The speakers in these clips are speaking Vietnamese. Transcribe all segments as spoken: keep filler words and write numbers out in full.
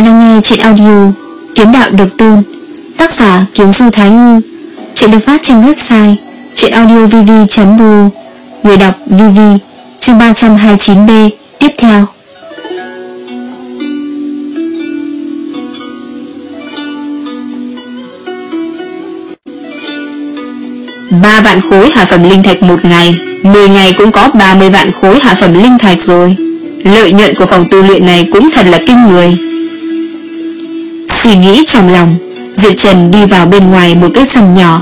đang nghe truyện audio Kiếm Đạo Độc Tôn, tác giả Kiếm Du Thái Hư. Truyện được phát trên website truyện audio v v chấm r o. Người đọc vê vê. Chương ba trăm hai mươi chín B tiếp theo. Ba vạn khối hạ phẩm linh thạch một ngày, mười ngày cũng có ba mươi vạn khối hạ phẩm linh thạch rồi. Lợi nhuận của phòng tu luyện này cũng thật là kinh người. Suy nghĩ trong lòng, Diệp Trần đi vào bên ngoài một cái sân nhỏ.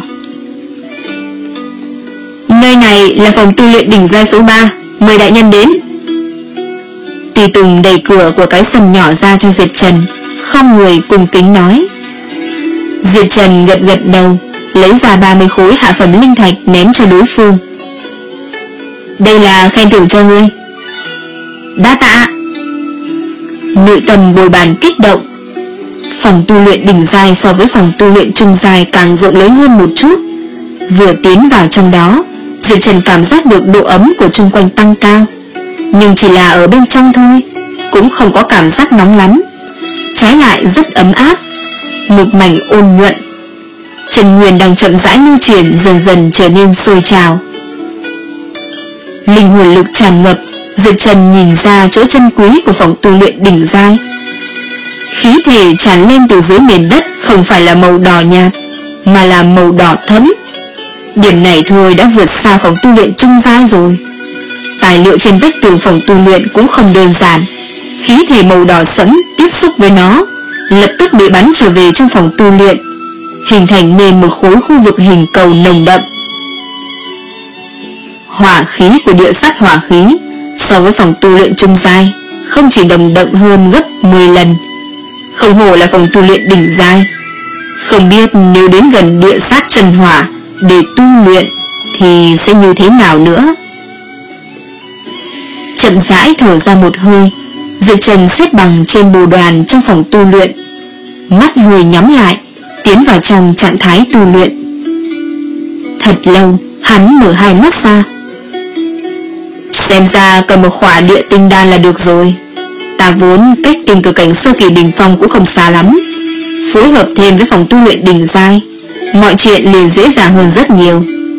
Nơi này là phòng tu luyện đỉnh giai số ba, mời đại nhân đến. Tùy Tùng đẩy cửa của cái sân nhỏ ra cho Diệp Trần, không người cùng kính nói. Diệp Trần gật gật đầu, lấy ra ba mươi khối hạ phẩm linh thạch ném cho đối phương. Đây là khen thưởng cho ngươi. Đa tạ. Nội tâm bồi bàn kích động. Phòng tu luyện đỉnh giai so với phòng tu luyện trung giai càng rộng lớn hơn một chút. Vừa tiến vào trong đó, Diệp Trần cảm giác được độ ấm của chung quanh tăng cao, nhưng chỉ là ở bên trong thôi, cũng không có cảm giác nóng lắm. Trái lại rất ấm áp, một mảnh ôn nhuận. Chân nguyên đang chậm rãi lưu chuyển, dần dần trở nên sôi trào. Linh hồn lực tràn ngập. Diệp Trần nhìn ra chỗ chân quý của phòng tu luyện đỉnh giai. Khí thể tràn lên từ dưới nền đất không phải là màu đỏ nhạt, mà là màu đỏ thẫm. Điểm này thôi đã vượt xa phòng tu luyện trung giai rồi. Tài liệu trên vách tường phòng tu luyện cũng không đơn giản. Khí thể màu đỏ sẫm tiếp xúc với nó, lập tức bị bắn trở về trong phòng tu luyện, hình thành nên một khối khu vực hình cầu nồng đậm. Hỏa khí của địa sát hỏa khí so với phòng tu luyện trung giai không chỉ nồng đậm hơn gấp mười lần. Không hổ là phòng tu luyện đỉnh giai. Không biết nếu đến gần địa sát chân hỏa để tu luyện thì sẽ như thế nào nữa. Chậm rãi thở ra một hơi, Diệp Trần xếp bằng trên bồ đoàn trong phòng tu luyện, mắt hơi nhắm lại, tiến vào trong trạng thái tu luyện. Thật lâu hắn mở hai mắt ra. Xem ra cần một khỏa địa tinh đan là được rồi. Ta vốn cách tìm cửa cảnh sơ kỳ đỉnh phong cũng không xa lắm, phối hợp thêm với phòng tu luyện đỉnh giai, mọi chuyện liền dễ dàng hơn rất nhiều.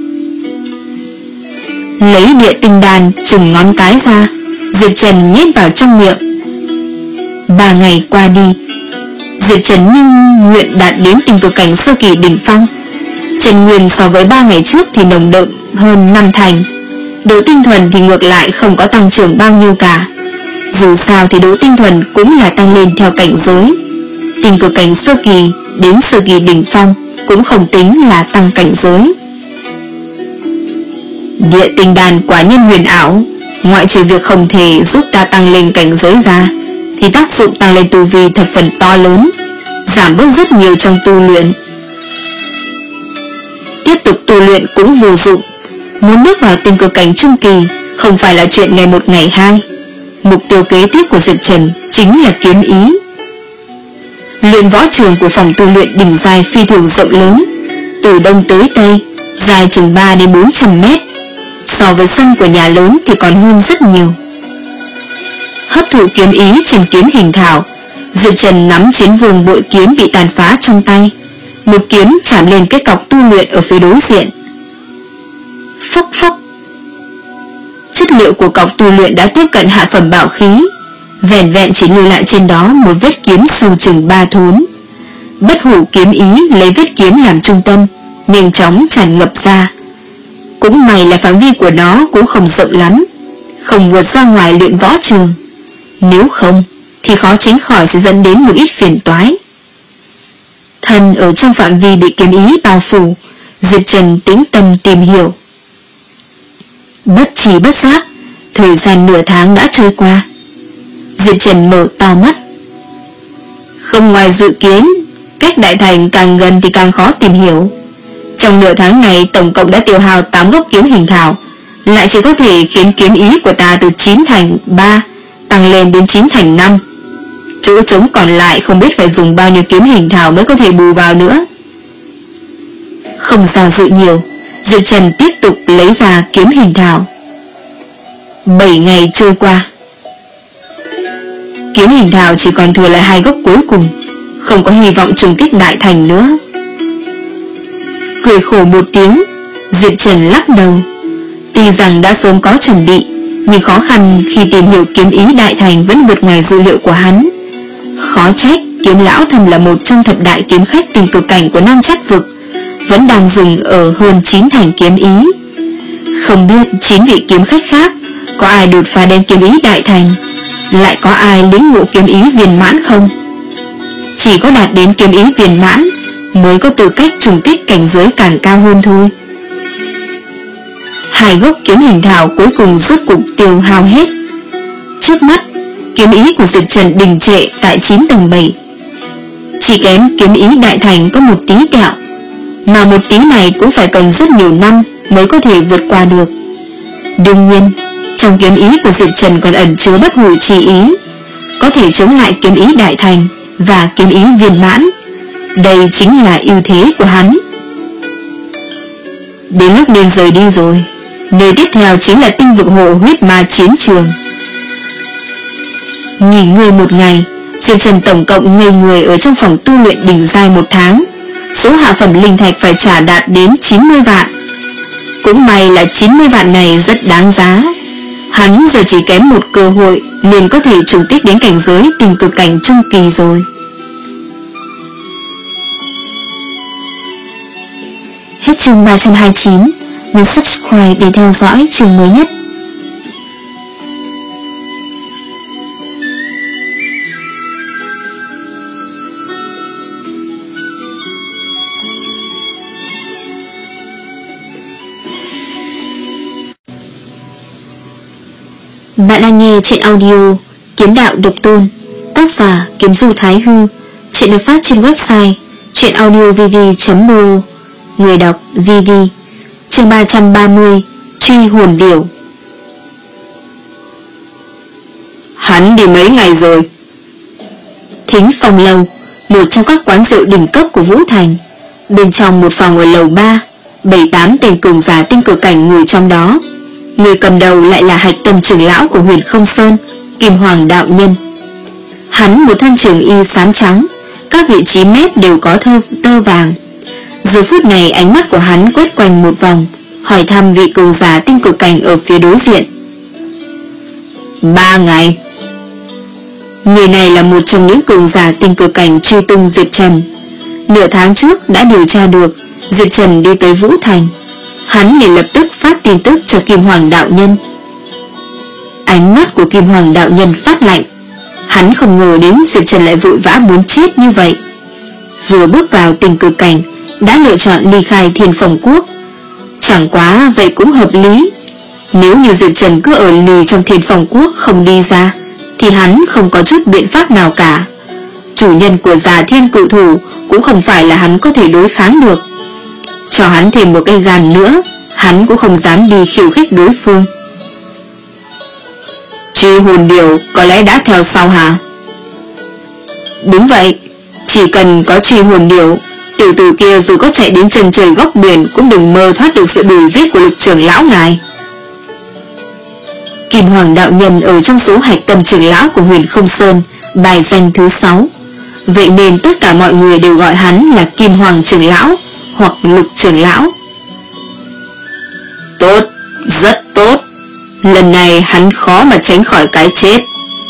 Lấy địa tinh đan chừng ngón cái ra, Diệp Trần nhét vào trong miệng. Ba ngày qua đi, Diệp Trần như nguyện đạt đến tìm cửa cảnh sơ kỳ đỉnh phong. Chân nguyên so với ba ngày trước thì nồng đậm hơn năm thành. Độ tinh thuần thì ngược lại không có tăng trưởng bao nhiêu cả. Dù sao thì độ tinh thuần cũng là tăng lên theo cảnh giới. Tìm cửa cảnh sơ kỳ đến sơ kỳ đỉnh phong cũng không tính là tăng cảnh giới. Địa tinh đan quả nhân huyền ảo, ngoại trừ việc không thể giúp ta tăng lên cảnh giới ra, thì tác dụng tăng lên tu vi thập phần to lớn, giảm bớt rất nhiều trong tu luyện. Tiếp tục tu luyện cũng vô dụng. Muốn bước vào tìm cửa cảnh trung kỳ không phải là chuyện ngày một ngày hai. Mục tiêu kế tiếp của Diệp Trần chính là kiếm ý. Luyện võ trường của phòng tu luyện đỉnh giai phi thường rộng lớn, từ đông tới tây, dài chừng ba đến bốn trăm mét. So với sân của nhà lớn thì còn hơn rất nhiều. Hấp thụ kiếm ý trên kiếm hình thảo, Diệp Trần nắm chiến vương bội kiếm bị tàn phá trong tay, một kiếm chạm lên cái cọc tu luyện ở phía đối diện. Phốc phốc. Chất liệu của cọc tu luyện đã tiếp cận hạ phẩm bảo khí, vẻn vẹn chỉ lưu lại trên đó một vết kiếm sâu chừng ba thốn. Bất hủ kiếm ý lấy vết kiếm làm trung tâm, nhanh chóng tràn ngập ra. Cũng may là phạm vi của nó cũng không rộng lắm, không vượt ra ngoài luyện võ trường. Nếu không thì khó tránh khỏi sẽ dẫn đến một ít phiền toái. Thân ở trong phạm vi bị kiếm ý bao phủ, Diệp Trần tĩnh tâm tìm hiểu. Bất trí bất giác, thời gian nửa tháng đã trôi qua. Diệp Trần mở to mắt. Không ngoài dự kiến, cách đại thành càng gần thì càng khó tìm hiểu. Trong nửa tháng này tổng cộng đã tiêu hao tám gốc kiếm hình thảo, lại chỉ có thể khiến kiếm ý của ta từ chín thành ba tăng lên đến chín thành năm. Chỗ trống còn lại không biết phải dùng bao nhiêu kiếm hình thảo mới có thể bù vào nữa. Không do dự nhiều, Diệp Trần tiếp tục lấy ra kiếm hình thảo. Bảy ngày trôi qua. Kiếm Hình Thảo chỉ còn thừa lại hai gốc cuối cùng, không có hy vọng trùng kích đại thành nữa. Cười khổ một tiếng, Diệp Trần lắc đầu. Tuy rằng đã sớm có chuẩn bị, nhưng khó khăn khi tìm hiểu kiếm ý đại thành vẫn vượt ngoài dữ liệu của hắn. Khó trách Kiếm Lão Thầm là một trong thập đại kiếm khách tình cực cảnh của Nam Trách Vực, vẫn đang dừng ở hơn chín thành kiếm ý. Không biết chín vị kiếm khách khác có ai đột phá đến kiếm ý đại thành, lại có ai lĩnh ngộ kiếm ý viên mãn không? Chỉ có đạt đến kiếm ý viên mãn mới có tư cách trùng kích cảnh giới càng cao hơn thôi. Hai gốc Kiếm Hình Thảo cuối cùng rốt cục tiêu hao hết. Trước mắt, kiếm ý của Diệp Trần đình trệ tại chín tầng bảy. Chỉ kém kiếm ý đại thành có một tí kẹo, mà một tí này cũng phải cần rất nhiều năm mới có thể vượt qua được. Đương nhiên, trong kiếm ý của Diệp Trần còn ẩn chứa bất hủ chi ý, có thể chống lại kiếm ý đại thành và kiếm ý viên mãn. Đây chính là ưu thế của hắn. Đến lúc nên rời đi rồi. Nơi tiếp theo chính là tinh vực hồ huyết ma chiến trường. Nghỉ ngơi một ngày, Diệp Trần tổng cộng ngây người ở trong phòng tu luyện đỉnh giai một tháng. Số hạ phẩm linh thạch phải trả đạt đến chín mươi vạn. Cũng may là chín mươi vạn này rất đáng giá. Hắn giờ chỉ kém một cơ hội liền có thể trùng kích đến cảnh giới tình cực cảnh trung kỳ rồi. Hết chương ba trăm hai mươi chín. Nhấn subscribe để theo dõi chương mới nhất. Bạn đang nghe truyện audio Kiếm Đạo Độc Tôn, tác giả Kiếm Du Thái Hư. Truyện được phát trên website truyệnaudiovv chấm pro. Người đọc vê vê. Chương ba trăm ba mươi. Truy hồn điểu. Hắn đi mấy ngày rồi? Thính Phong Lâu, một trong các quán rượu đỉnh cấp của Vũ Thành. Bên trong một phòng ở lầu ba, bảy tám tên cường giả tinh cực cảnh ngồi trong đó. Người cầm đầu lại là Hạch Tâm trưởng lão của Huyền Không Sơn, Kim Hoàng đạo nhân. Hắn một thân trường y xám trắng, các vị trí mép đều có thơ, tơ vàng. Giờ phút này ánh mắt của hắn quét quanh một vòng, hỏi thăm vị cường giả tinh cực cảnh ở phía đối diện. Ba ngày. Người này là một trong những cường giả tinh cực cảnh truy tung Diệp Trần. Nửa tháng trước đã điều tra được Diệp Trần đi tới Vũ Thành. Hắn liền lập tức phát tin tức cho Kim Hoàng đạo nhân. Ánh mắt của Kim Hoàng đạo nhân phát lạnh. Hắn không ngờ đến Diệp Trần lại vội vã muốn chết như vậy. Vừa bước vào tình cực cảnh đã lựa chọn ly khai Thiên Phong Quốc. Chẳng quá vậy cũng hợp lý. Nếu như Diệp Trần cứ ở lì trong Thiên Phong Quốc không đi ra, thì hắn không có chút biện pháp nào cả. Chủ nhân của Già Thiên Cự Thủ cũng không phải là hắn có thể đối kháng được. Cho hắn thêm một cây gan nữa, hắn cũng không dám đi khiêu khích đối phương. Truy hồn điểu có lẽ đã theo sau hả? Đúng vậy, chỉ cần có truy hồn điểu, tiểu tử kia dù có chạy đến chân trời góc biển cũng đừng mơ thoát được sự đuổi giết của Lục trưởng lão ngài. Kim Hoàng đạo nhân ở trong số Hạch Tâm trưởng lão của Huyền Không Sơn, bài danh thứ sáu. Vậy nên tất cả mọi người đều gọi hắn là Kim Hoàng trưởng lão hoặc Lục trưởng lão. Tốt, rất tốt. Lần này hắn khó mà tránh khỏi cái chết.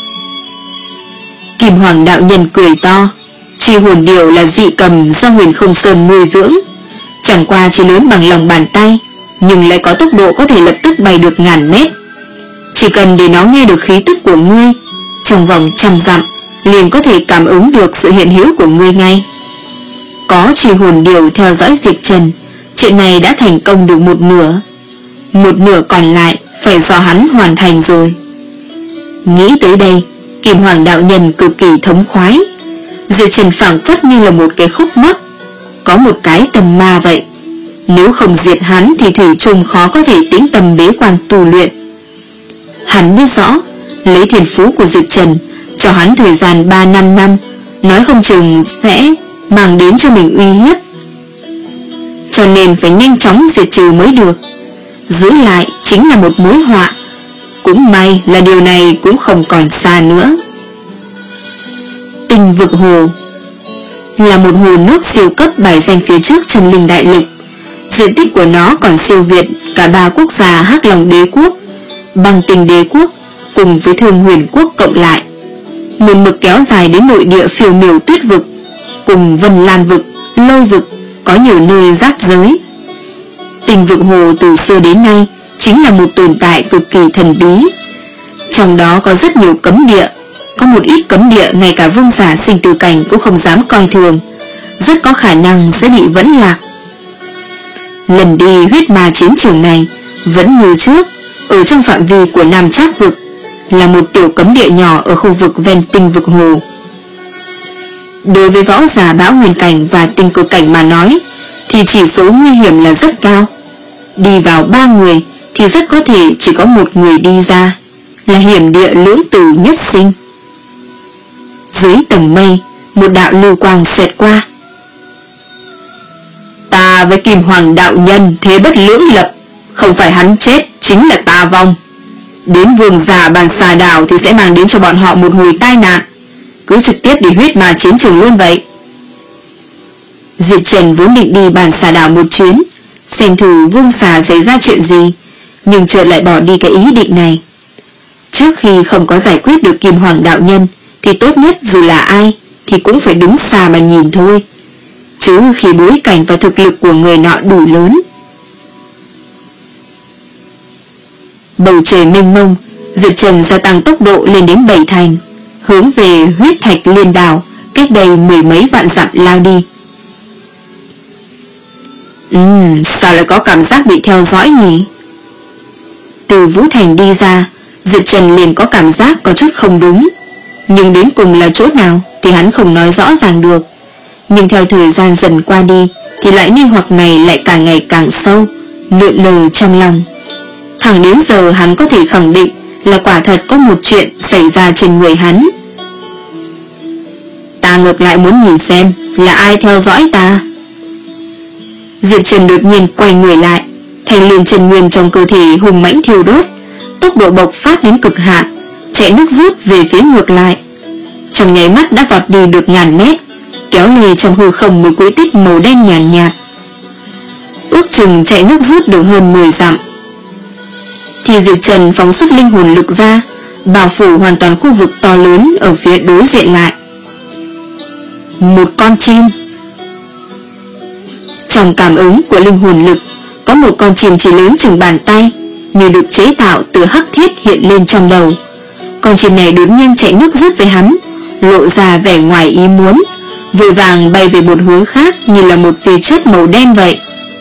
Kim Hoàng đạo nhân cười to. Truy hồn điểu là dị cầm do Huyền Không Sơn nuôi dưỡng, chẳng qua chỉ lớn bằng lòng bàn tay, nhưng lại có tốc độ có thể lập tức bay được ngàn mét. Chỉ cần để nó nghe được khí tức của ngươi, trong vòng trăm dặm liền có thể cảm ứng được sự hiện hữu của ngươi ngay. Có truy hồn điểu theo dõi Diệp Trần, chuyện này đã thành công được một nửa. Một nửa còn lại phải do hắn hoàn thành rồi. Nghĩ tới đây, Kim Hoàng đạo nhân cực kỳ thống khoái. Diệp Trần phảng phất như là một cái khúc mắc, có một cái tầm ma vậy. Nếu không diệt hắn thì thủy chung khó có thể tĩnh tâm bế quan tu luyện. Hắn biết rõ, lấy thiên phú của Diệp Trần, cho hắn thời gian ba năm năm, nói không chừng sẽ mang đến cho mình uy hiếp. Cho nên phải nhanh chóng diệt trừ mới được. Giữ lại chính là một mối họa. Cũng may là điều này cũng không còn xa nữa. Tinh Vực Hồ là một hồ nước siêu cấp bài danh phía trước Chân Linh Đại Lục. Diện tích của nó còn siêu việt cả ba quốc gia Hắc Long Đế Quốc, Băng Tinh Đế Quốc cùng với Thương Huyền Quốc cộng lại. Một mực kéo dài đến nội địa Phiêu Miểu Tuyết Vực cùng Vân Lan Vực, Lôi Vực, có nhiều nơi giáp giới. Tinh Vực Hồ từ xưa đến nay chính là một tồn tại cực kỳ thần bí. Trong đó có rất nhiều cấm địa, có một ít cấm địa ngay cả vương giả sinh tử cảnh cũng không dám coi thường, rất có khả năng sẽ bị vẫn lạc. Lần đi huyết ma chiến trường này vẫn như trước, ở trong phạm vi của Nam Trác Vực, là một tiểu cấm địa nhỏ ở khu vực ven Tinh Vực Hồ. Đối với võ giả Bão Nguyên Cảnh và Tinh Cực Cảnh mà nói thì chỉ số nguy hiểm là rất cao. Đi vào ba người thì rất có thể chỉ có một người đi ra, là hiểm địa lưỡng tử nhất sinh. Dưới tầng mây, một đạo lưu quang xẹt qua. Ta với Kim Hoàng đạo nhân thế bất lưỡng lập, không phải hắn chết chính là ta vong. Đến vương giả Bàn Xà Đảo thì sẽ mang đến cho bọn họ một hồi tai nạn, cứ trực tiếp đi huyết ma chiến trường luôn vậy. Diệp Trần vốn định đi Bàn Xà Đảo một chuyến, xem thử vương xà xảy ra chuyện gì, nhưng chợt lại bỏ đi cái ý định này. Trước khi không có giải quyết được Kim Hoàng đạo nhân thì tốt nhất dù là ai thì cũng phải đứng xa mà nhìn thôi, chứ khi bối cảnh và thực lực của người nọ đủ lớn. Bầu trời mênh mông, Diệp Trần gia tăng tốc độ lên đến bảy thành, hướng về huyết thạch liên đảo cách đây mười mấy vạn dặm lao đi. Ừm, sao lại có cảm giác bị theo dõi nhỉ? Từ Vũ Thành đi ra, Diệp Trần liền có cảm giác có chút không đúng, nhưng đến cùng là chỗ nào thì hắn không nói rõ ràng được. Nhưng theo thời gian dần qua đi thì loại nghi hoặc này lại càng ngày càng sâu, lượn lờ trong lòng. Thẳng đến giờ hắn có thể khẳng định là quả thật có một chuyện xảy ra trên người hắn. Ta ngược lại muốn nhìn xem là ai theo dõi ta. Diệp Trần đột nhiên quay người lại, thành liền chân nguyên trong cơ thể hùng mãnh thiêu đốt, tốc độ bộc phát đến cực hạn, chạy nước rút về phía ngược lại. Trong nháy mắt đã vọt đi được ngàn mét, kéo lê trong hư không một quỹ tích màu đen nhàn nhạt, nhạt. Ước chừng chạy nước rút được hơn mười dặm. Thì Diệp Trần phóng xuất linh hồn lực ra, bao phủ hoàn toàn khu vực to lớn ở phía đối diện lại. Một con chim. Trong cảm ứng của linh hồn lực, có một con chim chỉ lớn chừng bàn tay, như được chế tạo từ hắc thiết hiện lên trong đầu. Con chim này đột nhiên chạy nước rút với hắn, lộ ra vẻ ngoài ý muốn, vội vàng bay về một hướng khác như là một tia chớp màu đen vậy.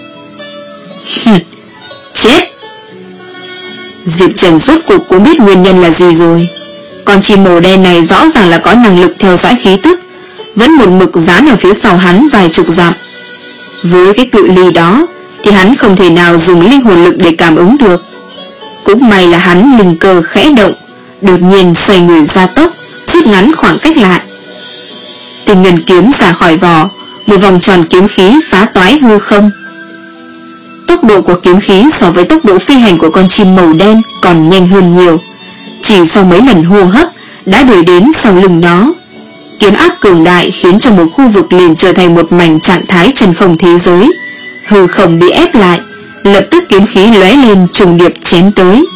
Chết! Diệp Trần rốt cuộc cũng biết nguyên nhân là gì rồi. Con chim màu đen này rõ ràng là có năng lực theo dõi khí tức, vẫn một mực dán ở phía sau hắn vài chục dặm. Với cái cự ly đó thì hắn không thể nào dùng linh hồn lực để cảm ứng được. Cũng may là hắn linh cơ khẽ động, đột nhiên xoay người ra tốc, rút ngắn khoảng cách lại. Tình ngân kiếm ra khỏi vỏ, một vòng tròn kiếm khí phá toái hư không. Tốc độ của kiếm khí so với tốc độ phi hành của con chim màu đen còn nhanh hơn nhiều. Chỉ sau mấy lần hô hấp đã đuổi đến sau lưng nó. Kiếm áp cường đại khiến cho một khu vực liền trở thành một mảnh trạng thái chân không thế giới. Hư không bị ép lại, lập tức kiếm khí lóe lên trùng điệp chém tới.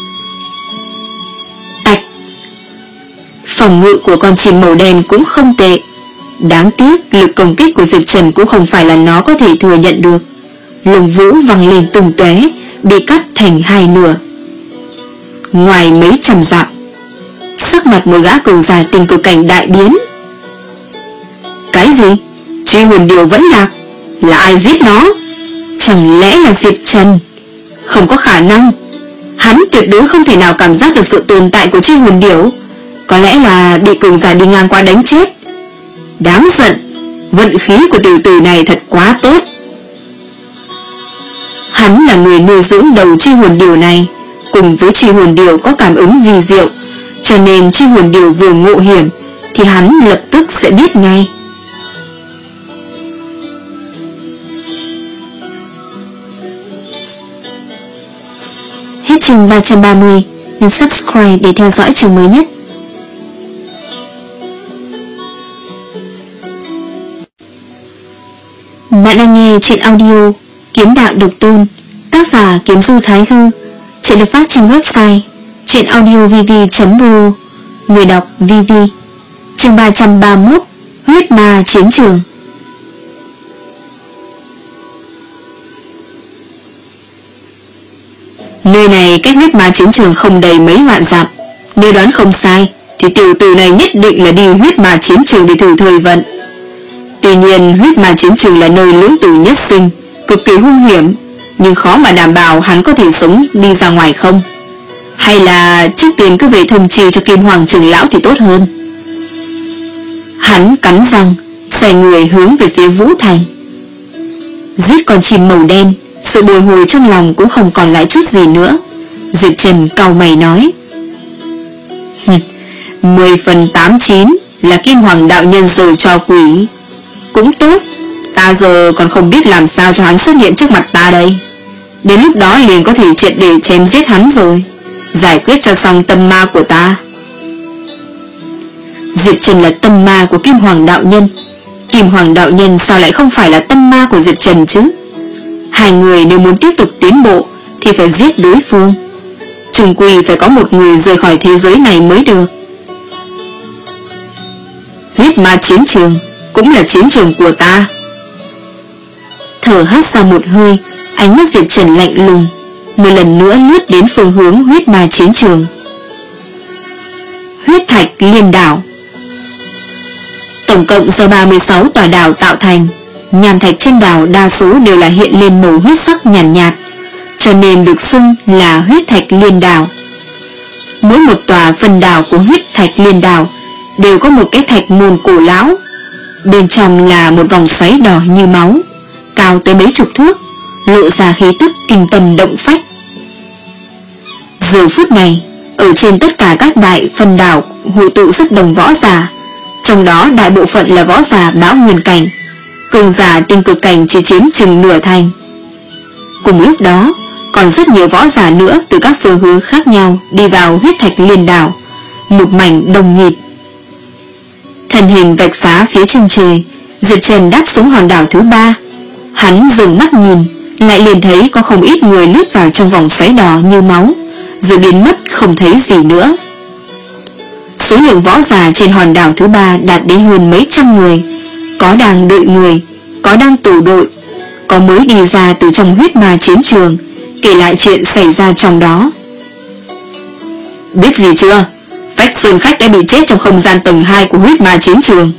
Tạch! Phòng ngự của con chim màu đen cũng không tệ. Đáng tiếc lực công kích của Diệp Trần cũng không phải là nó có thể thừa nhận được. Lồng vũ văng lên tung tóe, bị cắt thành hai nửa. Ngoài mấy trăm dặm, sắc mặt một gã cường giả Tinh Cực Cảnh đại biến. Cái gì? Truy hồn điểu vẫn lạc? Là ai giết nó? Chẳng lẽ là Diệp Trần? Không có khả năng. Hắn tuyệt đối không thể nào cảm giác được sự tồn tại của truy hồn điểu. Có lẽ là bị cường giả đi ngang qua đánh chết. Đáng giận. Vận khí của tiểu tử này thật quá tốt. Hắn là người nuôi dưỡng đầu truy hồn điểu này, cùng với truy hồn điểu có cảm ứng vi diệu, cho nên truy hồn điểu vừa ngộ hiểm thì hắn lập tức sẽ biết ngay. Hết chương ba trăm ba mươi, nhấn subscribe để theo dõi chương mới nhất. Bạn đang nghe chuyện audio Kiếm Đạo Độc Tôn, tác giả Kiếm Du Thái Hư. Chuyện được phát trên website truyện audio v v chấm r o. Người đọc vê vê. Chương ba trăm ba mươi mốt. Huyết ma chiến trường. Nơi này cách huyết ma chiến trường không đầy mấy vạn dặm. Nếu đoán không sai thì tiểu tử này nhất định là đi huyết ma chiến trường để thử thời vận. Tuy nhiên huyết ma chiến trường là nơi lưỡng tử nhất sinh, cực kỳ hung hiểm, nhưng khó mà đảm bảo hắn có thể sống đi ra ngoài không. Hay là trước tiên cứ về thông chi cho Kim Hoàng trưởng lão thì tốt hơn. Hắn cắn răng, xoay người hướng về phía Vũ Thành. Giết con chim màu đen, sự bồi hồi trong lòng cũng không còn lại chút gì nữa. Diệp Trần cau mày nói: Mười phần tám chín là Kim Hoàng đạo nhân giờ cho quỷ. Cũng tốt, ta giờ còn không biết làm sao cho hắn xuất hiện trước mặt ta đây. Đến lúc đó liền có thể triệt để chém giết hắn rồi, giải quyết cho xong tâm ma của ta. Diệp Trần là tâm ma của Kim Hoàng đạo nhân, Kim Hoàng đạo nhân sao lại không phải là tâm ma của Diệp Trần chứ? Hai người nếu muốn tiếp tục tiến bộ thì phải giết đối phương. Chung quy phải có một người rời khỏi thế giới này mới được. Huyết ma chiến trường cũng là chiến trường của ta. Thở hắt ra một hơi, ánh mắt Diệp Trần lạnh lùng, một lần nữa lướt đến phương hướng huyết ma chiến trường. Huyết thạch liên đảo. Tổng cộng do ba mươi sáu tòa đảo tạo thành, nham thạch trên đảo đa số đều là hiện lên màu huyết sắc nhàn nhạt, nhạt, cho nên được xưng là huyết thạch liên đảo. Mỗi một tòa phân đảo của huyết thạch liên đảo đều có một cái thạch môn cổ lão, bên trong là một vòng xoáy đỏ như máu, cao tới mấy chục thước, lộ ra khí tức kinh tâm động phách. Giờ phút này, ở trên tất cả các đại phân đảo hội tụ rất đông võ giả, trong đó đại bộ phận là võ giả bão nguyên cảnh, cường giả tinh cực cảnh chỉ chiếm chừng nửa thành. Cùng lúc đó, còn rất nhiều võ giả nữa từ các phương hướng khác nhau đi vào huyết thạch liên đảo, một mảnh đông nghịt. Thân hình vạch phá phía chân trời, Diệp Trần đáp xuống hòn đảo thứ ba. Hắn dừng mắt nhìn, lại liền thấy có không ít người lướt vào trong vòng xoáy đỏ như máu, rồi biến mất không thấy gì nữa. Số lượng võ giả trên hòn đảo thứ ba đạt đến hơn mấy trăm người, có đang đợi người, có đang tổ đội, có mới đi ra từ trong huyết ma chiến trường, kể lại chuyện xảy ra trong đó. Biết gì chưa? Phách Sơn Khách đã bị chết trong không gian tầng hai của huyết ma chiến trường.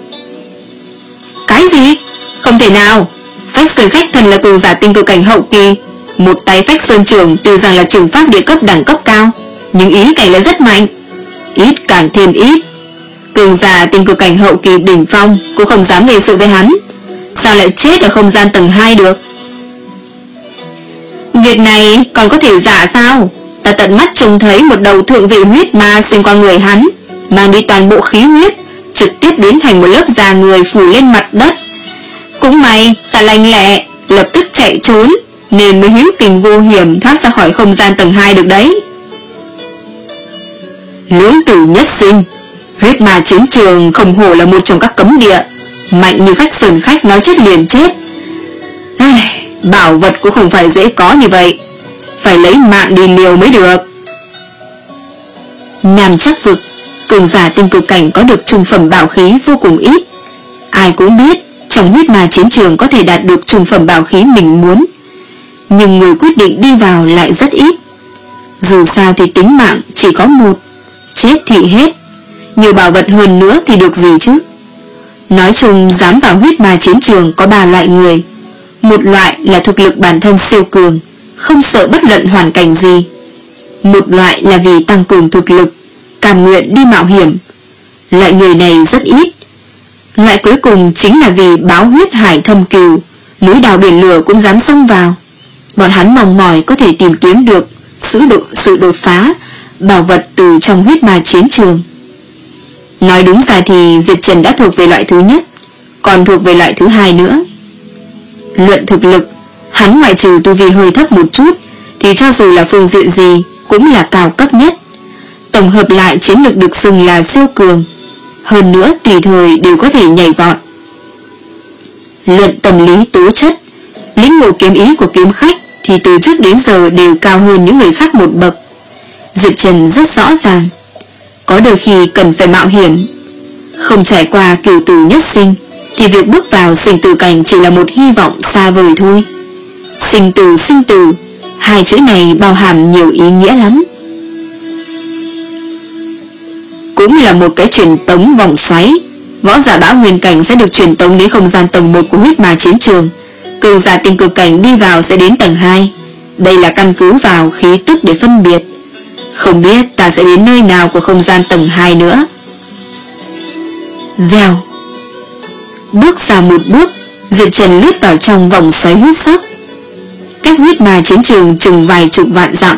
Cái gì? Không thể nào. Phách Sơn Khách thần là cường giả tinh cực cảnh hậu kỳ, một tay Phách Sơn trưởng tuy rằng là trường pháp địa cấp đẳng cấp cao, nhưng ý cảnh lại rất mạnh. Ít càng thêm ít. Cường giả tinh cực cảnh hậu kỳ đỉnh phong cũng không dám gây sự với hắn, sao lại chết ở không gian tầng hai được? Việc này còn có thể giả sao? Ta tận mắt trông thấy một đầu thượng vị huyết ma xuyên qua người hắn, mang đi toàn bộ khí huyết, trực tiếp biến thành một lớp da người phủ lên mặt đất. Cũng may ta lanh lẹ, lập tức chạy trốn, nên mới hữu tình vô hiểm thoát ra khỏi không gian tầng hai được đấy. Lưỡng tử nhất sinh, huyết ma chiến trường không hổ là một trong các cấm địa, mạnh như Phách Sơn Khách nói chết liền chết. Ai, bảo vật cũng không phải dễ có như vậy, phải lấy mạng đi liều mới được. Nam Chắc Vực, cường giả tinh cực cảnh có được trung phẩm bảo khí vô cùng ít. Ai cũng biết trong huyết ma chiến trường có thể đạt được trung phẩm bảo khí mình muốn, nhưng người quyết định đi vào lại rất ít. Dù sao thì tính mạng chỉ có một, chết thì hết, nhiều bảo vật hơn nữa thì được gì chứ. Nói chung dám vào huyết ma chiến trường có ba loại người. Một loại là thực lực bản thân siêu cường, không sợ bất luận hoàn cảnh gì. Một loại là vì tăng cường thực lực, cam nguyện đi mạo hiểm. Loại người này rất ít. Loại cuối cùng chính là vì báo huyết hải thâm cừu, núi đào biển lửa cũng dám xông vào. Bọn hắn mong mỏi có thể tìm kiếm được sự, độ, sự đột phá, bảo vật từ trong huyết ma chiến trường. Nói đúng ra thì Diệp Trần đã thuộc về loại thứ nhất, còn thuộc về loại thứ hai nữa. Luận thực lực, hắn ngoại trừ tu vi hơi thấp một chút thì cho dù là phương diện gì cũng là cao cấp nhất. Tổng hợp lại chiến lực được xưng là siêu cường, hơn nữa tùy thời đều có thể nhảy vọt. Luận tâm lý tố chất, lĩnh ngộ kiếm ý của kiếm khách thì từ trước đến giờ đều cao hơn những người khác một bậc. Diệp Trần rất rõ ràng, có đôi khi cần phải mạo hiểm. Không trải qua cửu tử nhất sinh thì việc bước vào sinh tử cảnh chỉ là một hy vọng xa vời thôi. Sinh tử sinh tử, hai chữ này bao hàm nhiều ý nghĩa lắm. Cũng là một cái truyền tống vòng xoáy. Võ giả bão nguyên cảnh sẽ được truyền tống đến không gian tầng một của huyết ma chiến trường. Cường giả tinh cực cảnh đi vào sẽ đến tầng hai. Đây là căn cứ vào khí tức để phân biệt. Không biết ta sẽ đến nơi nào của không gian tầng hai nữa. Vèo. Bước ra một bước, Diệp Trần lướt vào trong vòng xoáy huyết sắc. Cách huyết ma chiến trường chừng vài chục vạn dặm.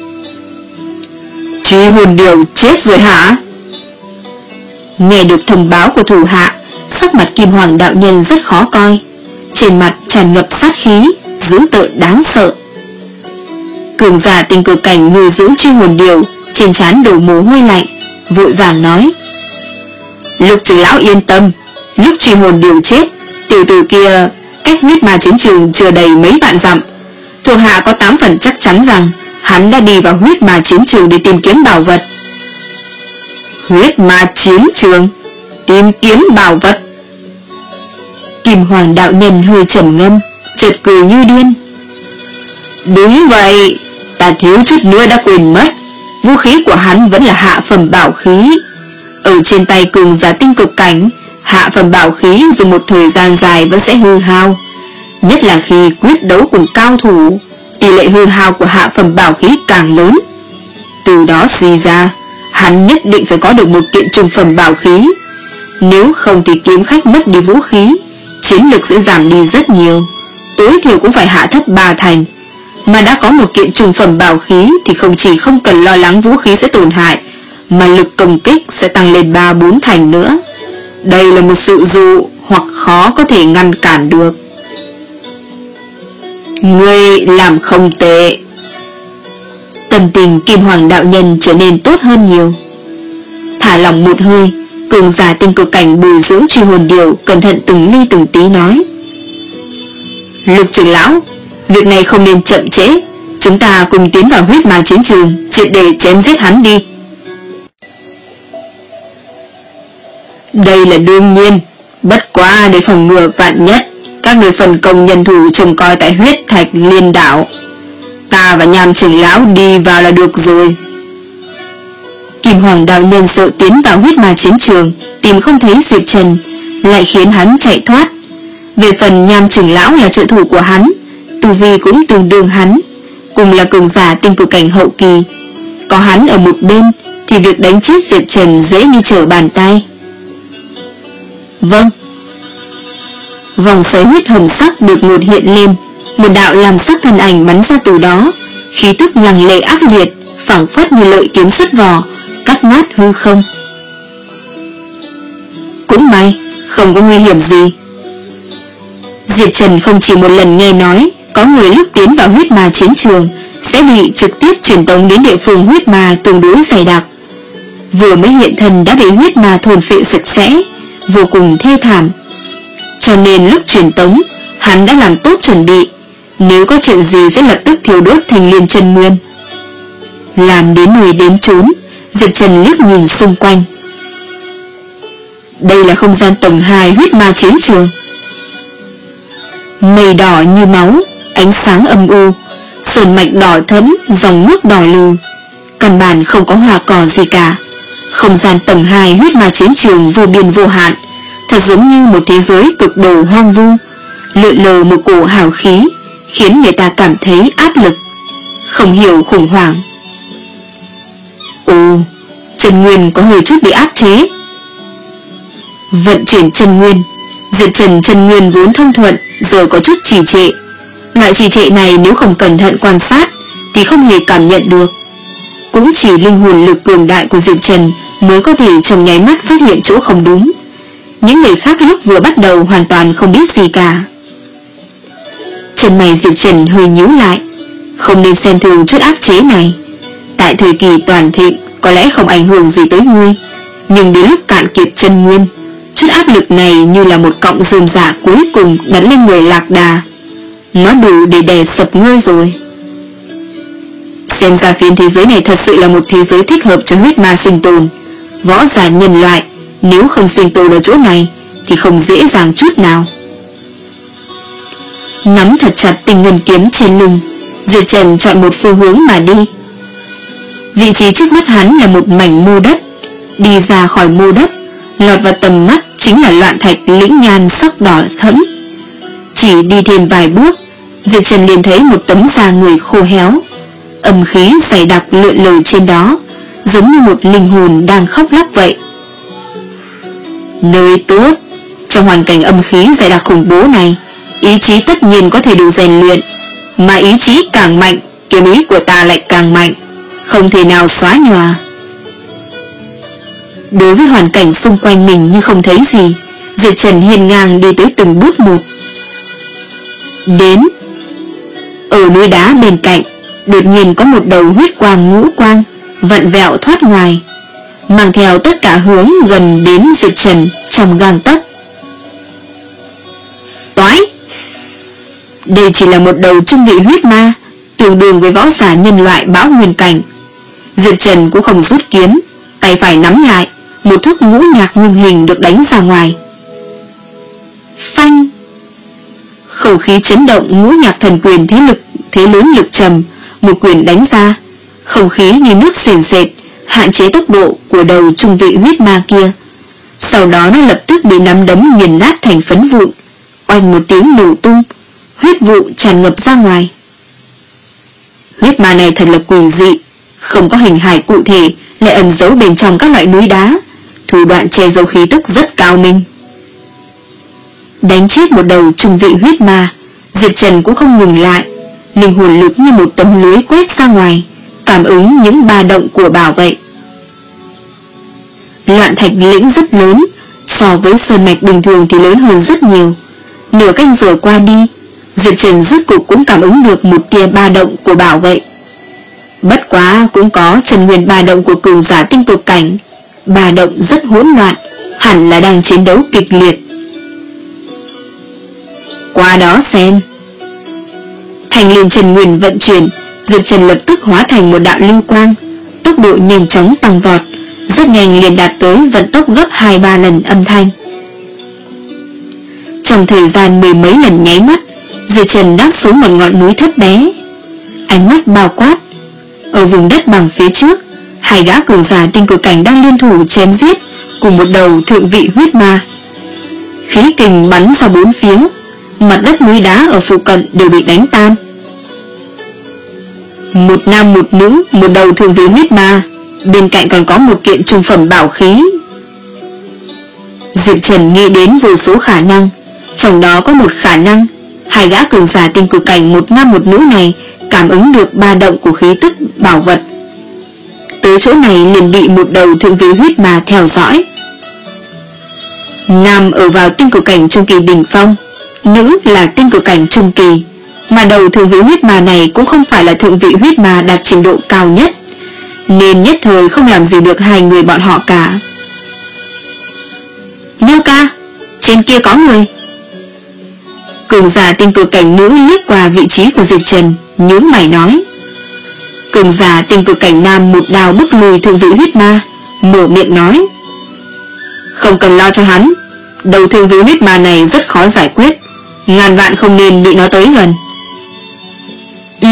Truy hồn điều chết rồi hả? Nghe được thông báo của thủ hạ, sắc mặt Kim Hoàng đạo nhân rất khó coi, trên mặt tràn ngập sát khí, dữ tợn đáng sợ. Cường giả tinh cực cảnh nuôi dưỡng truy hồn điều, trên trán đổ mồ hôi lạnh, vội vàng nói: Lục trưởng lão yên tâm, lúc truy hồn điều chết, tiểu tử kia cách huyết ma chiến trường chưa đầy mấy vạn dặm. Thuộc hạ có tám phần chắc chắn rằng hắn đã đi vào huyết ma chiến trường để tìm kiếm bảo vật. Huyết ma chiến trường tìm kiếm bảo vật? Kim Hoàng đạo nhân hơi trầm ngâm, chợt cười như điên. Đúng vậy, ta thiếu chút nữa đã quên mất, vũ khí của hắn vẫn là hạ phẩm bảo khí. Ở trên tay cường giả tinh cực cảnh, hạ phẩm bảo khí dùng một thời gian dài vẫn sẽ hư hao, nhất là khi quyết đấu cùng cao thủ, tỷ lệ hư hao của hạ phẩm bảo khí càng lớn. Từ đó suy ra, hắn nhất định phải có được một kiện trung phẩm bảo khí. Nếu không thì kiếm khách mất đi vũ khí, chiến lực sẽ giảm đi rất nhiều, tối thiểu cũng phải hạ thấp ba thành. Mà đã có một kiện trung phẩm bảo khí thì không chỉ không cần lo lắng vũ khí sẽ tổn hại, mà lực công kích sẽ tăng lên ba bốn thành nữa. Đây là một sự dụ hoặc khó có thể ngăn cản được. Ngươi làm không tệ. Tâm tình Kim Hoàng đạo nhân trở nên tốt hơn nhiều. Thả lòng một hơi, cường giả tinh cực cảnh bồi dưỡng truy hồn điều cẩn thận từng ly từng tí nói: Lục trưởng lão, việc này không nên chậm trễ, chúng ta cùng tiến vào huyết ma chiến trường, triệt để chém giết hắn đi. Đây là đương nhiên, bất quá để phòng ngừa vạn nhất, các người phân công nhân thủ trông coi tại huyết thạch liên đảo. Ta và Nham trưởng lão đi vào là được rồi. Kim Hoàng đạo nhân sợ tiến vào huyết ma chiến trường, tìm không thấy Diệp Trần, lại khiến hắn chạy thoát. Về phần Nham trưởng lão là trợ thủ của hắn, tu vi cũng tương đương hắn, cùng là cường giả tinh cực cảnh hậu kỳ. Có hắn ở một bên thì việc đánh chết Diệp Trần dễ như trở bàn tay. Vâng. Vòng xoáy huyết hồng sắc đột ngột hiện lên, một đạo làm sắc thân ảnh bắn ra từ đó, khí tức lằng lệ ác liệt, phảng phất như lợi kiếm xuất vỏ, cắt nát hư không. Cũng may, không có nguy hiểm gì. Diệp Trần không chỉ một lần nghe nói có người lúc tiến vào huyết ma chiến trường sẽ bị trực tiếp truyền tống đến địa phương huyết ma tương đối dày đặc. Vừa mới hiện thân đã bị huyết ma thôn phệ sạch sẽ, vô cùng thê thảm. Cho nên lúc truyền tống, hắn đã làm tốt chuẩn bị, nếu có chuyện gì sẽ lập tức thiêu đốt thành liên chân nguyên. Làm đến nơi đến chốn, Diệp Trần liếc nhìn xung quanh. Đây là không gian tầng hai huyết ma chiến trường. Mây đỏ như máu, ánh sáng âm u, sơn mạch đỏ thẫm, dòng nước đỏ lừ, căn bản không có hoa cỏ gì cả. Không gian tầng hai huyết ma chiến trường vô biên vô hạn, thật giống như một thế giới cực độ hoang vu, lượn lờ một cổ hào khí, khiến người ta cảm thấy áp lực, không hiểu khủng hoảng. Ồ, chân nguyên có hơi chút bị áp chế. Vận chuyển chân nguyên, Diệp Trần chân nguyên vốn thông thuận, giờ có chút trì trệ. Loại trì trệ này nếu không cẩn thận quan sát thì không hề cảm nhận được. Cũng chỉ linh hồn lực cường đại của Diệp Trần mới có thể trong nháy mắt phát hiện chỗ không đúng. Những người khác lúc vừa bắt đầu hoàn toàn không biết gì cả. Chân mày Diệp Trần hơi nhíu lại, không nên xem thường chút áp chế này. Tại thời kỳ toàn thịnh có lẽ không ảnh hưởng gì tới ngươi, nhưng đến lúc cạn kiệt chân nguyên, Chút áp lực này như là một cọng rơm rạ cuối cùng đặt lên người Lạc Đà. Nó đủ để đè sập ngươi rồi. Xem ra phiến thế giới này thật sự là một thế giới thích hợp cho huyết ma sinh tồn. Võ giả nhân loại nếu không sinh tồn ở chỗ này thì không dễ dàng chút nào. Nắm thật chặt tinh ngân kiếm trên lưng, Diệp Trần chọn một phương hướng mà đi. Vị trí trước mắt hắn là một mảnh mô đất. Đi ra khỏi mô đất, lọt vào tầm mắt chính là loạn thạch lĩnh nhan sắc đỏ thẫm. Chỉ đi thêm vài bước, Diệp Trần liền thấy một tấm da người khô héo. Âm khí dày đặc lượn lờ trên đó, giống như một linh hồn đang khóc lóc vậy. Nơi tốt. Trong hoàn cảnh âm khí dày đặc khủng bố này, ý chí tất nhiên có thể được rèn luyện. Mà ý chí càng mạnh, kiếm ý của ta lại càng mạnh, không thể nào xóa nhòa. Đối với hoàn cảnh xung quanh mình như không thấy gì, Diệp Trần hiên ngang đi tới từng bước một. Đến ở núi đá bên cạnh, đột nhiên có một đầu huyết quang ngũ quang vặn vẹo thoát ngoài, mang theo tất cả hướng gần đến Diệp Trần trong gang tấc. Toái! Đây chỉ là một đầu trung vị huyết ma, tương đương với võ giả nhân loại bão nguyên cảnh. Diệp Trần cũng không rút kiếm, tay phải nắm lại, một thức ngũ nhạc ngưng hình được đánh ra ngoài. Phanh! Không khí chấn động, ngũ nhạc thần quyền thế lực thế lớn lực trầm, một quyền đánh ra, không khí như nước sền sệt, hạn chế tốc độ của đầu trung vị huyết ma kia. Sau đó nó lập tức bị nắm đấm nghiền nát thành phấn vụn, oanh một tiếng nổ tung, huyết vụ tràn ngập ra ngoài. Huyết ma này thật là quỷ dị, không có hình hài cụ thể, lại ẩn giấu bên trong các loại núi đá, thủ đoạn che giấu khí tức rất cao minh. Đánh chết một đầu trung vị huyết ma, Diệp Trần cũng không ngừng lại, linh hồn lực như một tấm lưới quét ra ngoài, cảm ứng những ba động của bảo vệ. Loạn thạch lĩnh rất lớn, so với sơn mạch bình thường thì lớn hơn rất nhiều. Nửa canh giờ qua đi, Diệp Trần rốt cục cũng cảm ứng được một tia ba động của bảo vệ. Bất quá cũng có chân nguyên ba động của cường giả tinh cực cảnh, ba động rất hỗn loạn, hẳn là đang chiến đấu kịch liệt. Qua đó xem. Thành liền Trần Nguyên vận chuyển, Diệp Trần lập tức hóa thành một đạo lưu quang, tốc độ nhanh chóng tăng vọt, rất nhanh liền đạt tới vận tốc gấp hai ba lần âm thanh. Trong thời gian mười mấy lần nháy mắt, Diệp Trần đáp xuống một ngọn núi thấp bé. Ánh mắt bao quát, ở vùng đất bằng phía trước, hai gã cường giả tinh cực cảnh đang liên thủ chém giết cùng một đầu thượng vị huyết ma. Khí kình bắn ra bốn phía, mặt đất núi đá ở phụ cận đều bị đánh tan. Một nam một nữ, một đầu thượng vị huyết ma, bên cạnh còn có một kiện trung phẩm bảo khí. Diệp Trần nghĩ đến vô số khả năng, trong đó có một khả năng hai gã cường giả tinh cực cảnh một nam một nữ này cảm ứng được ba động của khí tức bảo vật. Tới chỗ này liền bị một đầu thượng vị huyết ma theo dõi. Nam ở vào tinh cực cảnh trung kỳ đỉnh phong, nữ là tinh cực cảnh trung kỳ, mà đầu thượng vị huyết ma này cũng không phải là thượng vị huyết ma đạt trình độ cao nhất, nên nhất thời không làm gì được hai người bọn họ cả. Nhiêu ca, trên kia có người. Cường giả tinh cực cảnh nữ liếc qua vị trí của Diệp Trần, nhướng mày nói. Cường giả tinh cực cảnh nam một đao bức lùi thượng vị huyết ma, mở miệng nói. Không cần lo cho hắn, đầu thượng vị huyết ma này rất khó giải quyết, ngàn vạn không nên bị nó tới gần. Ừ.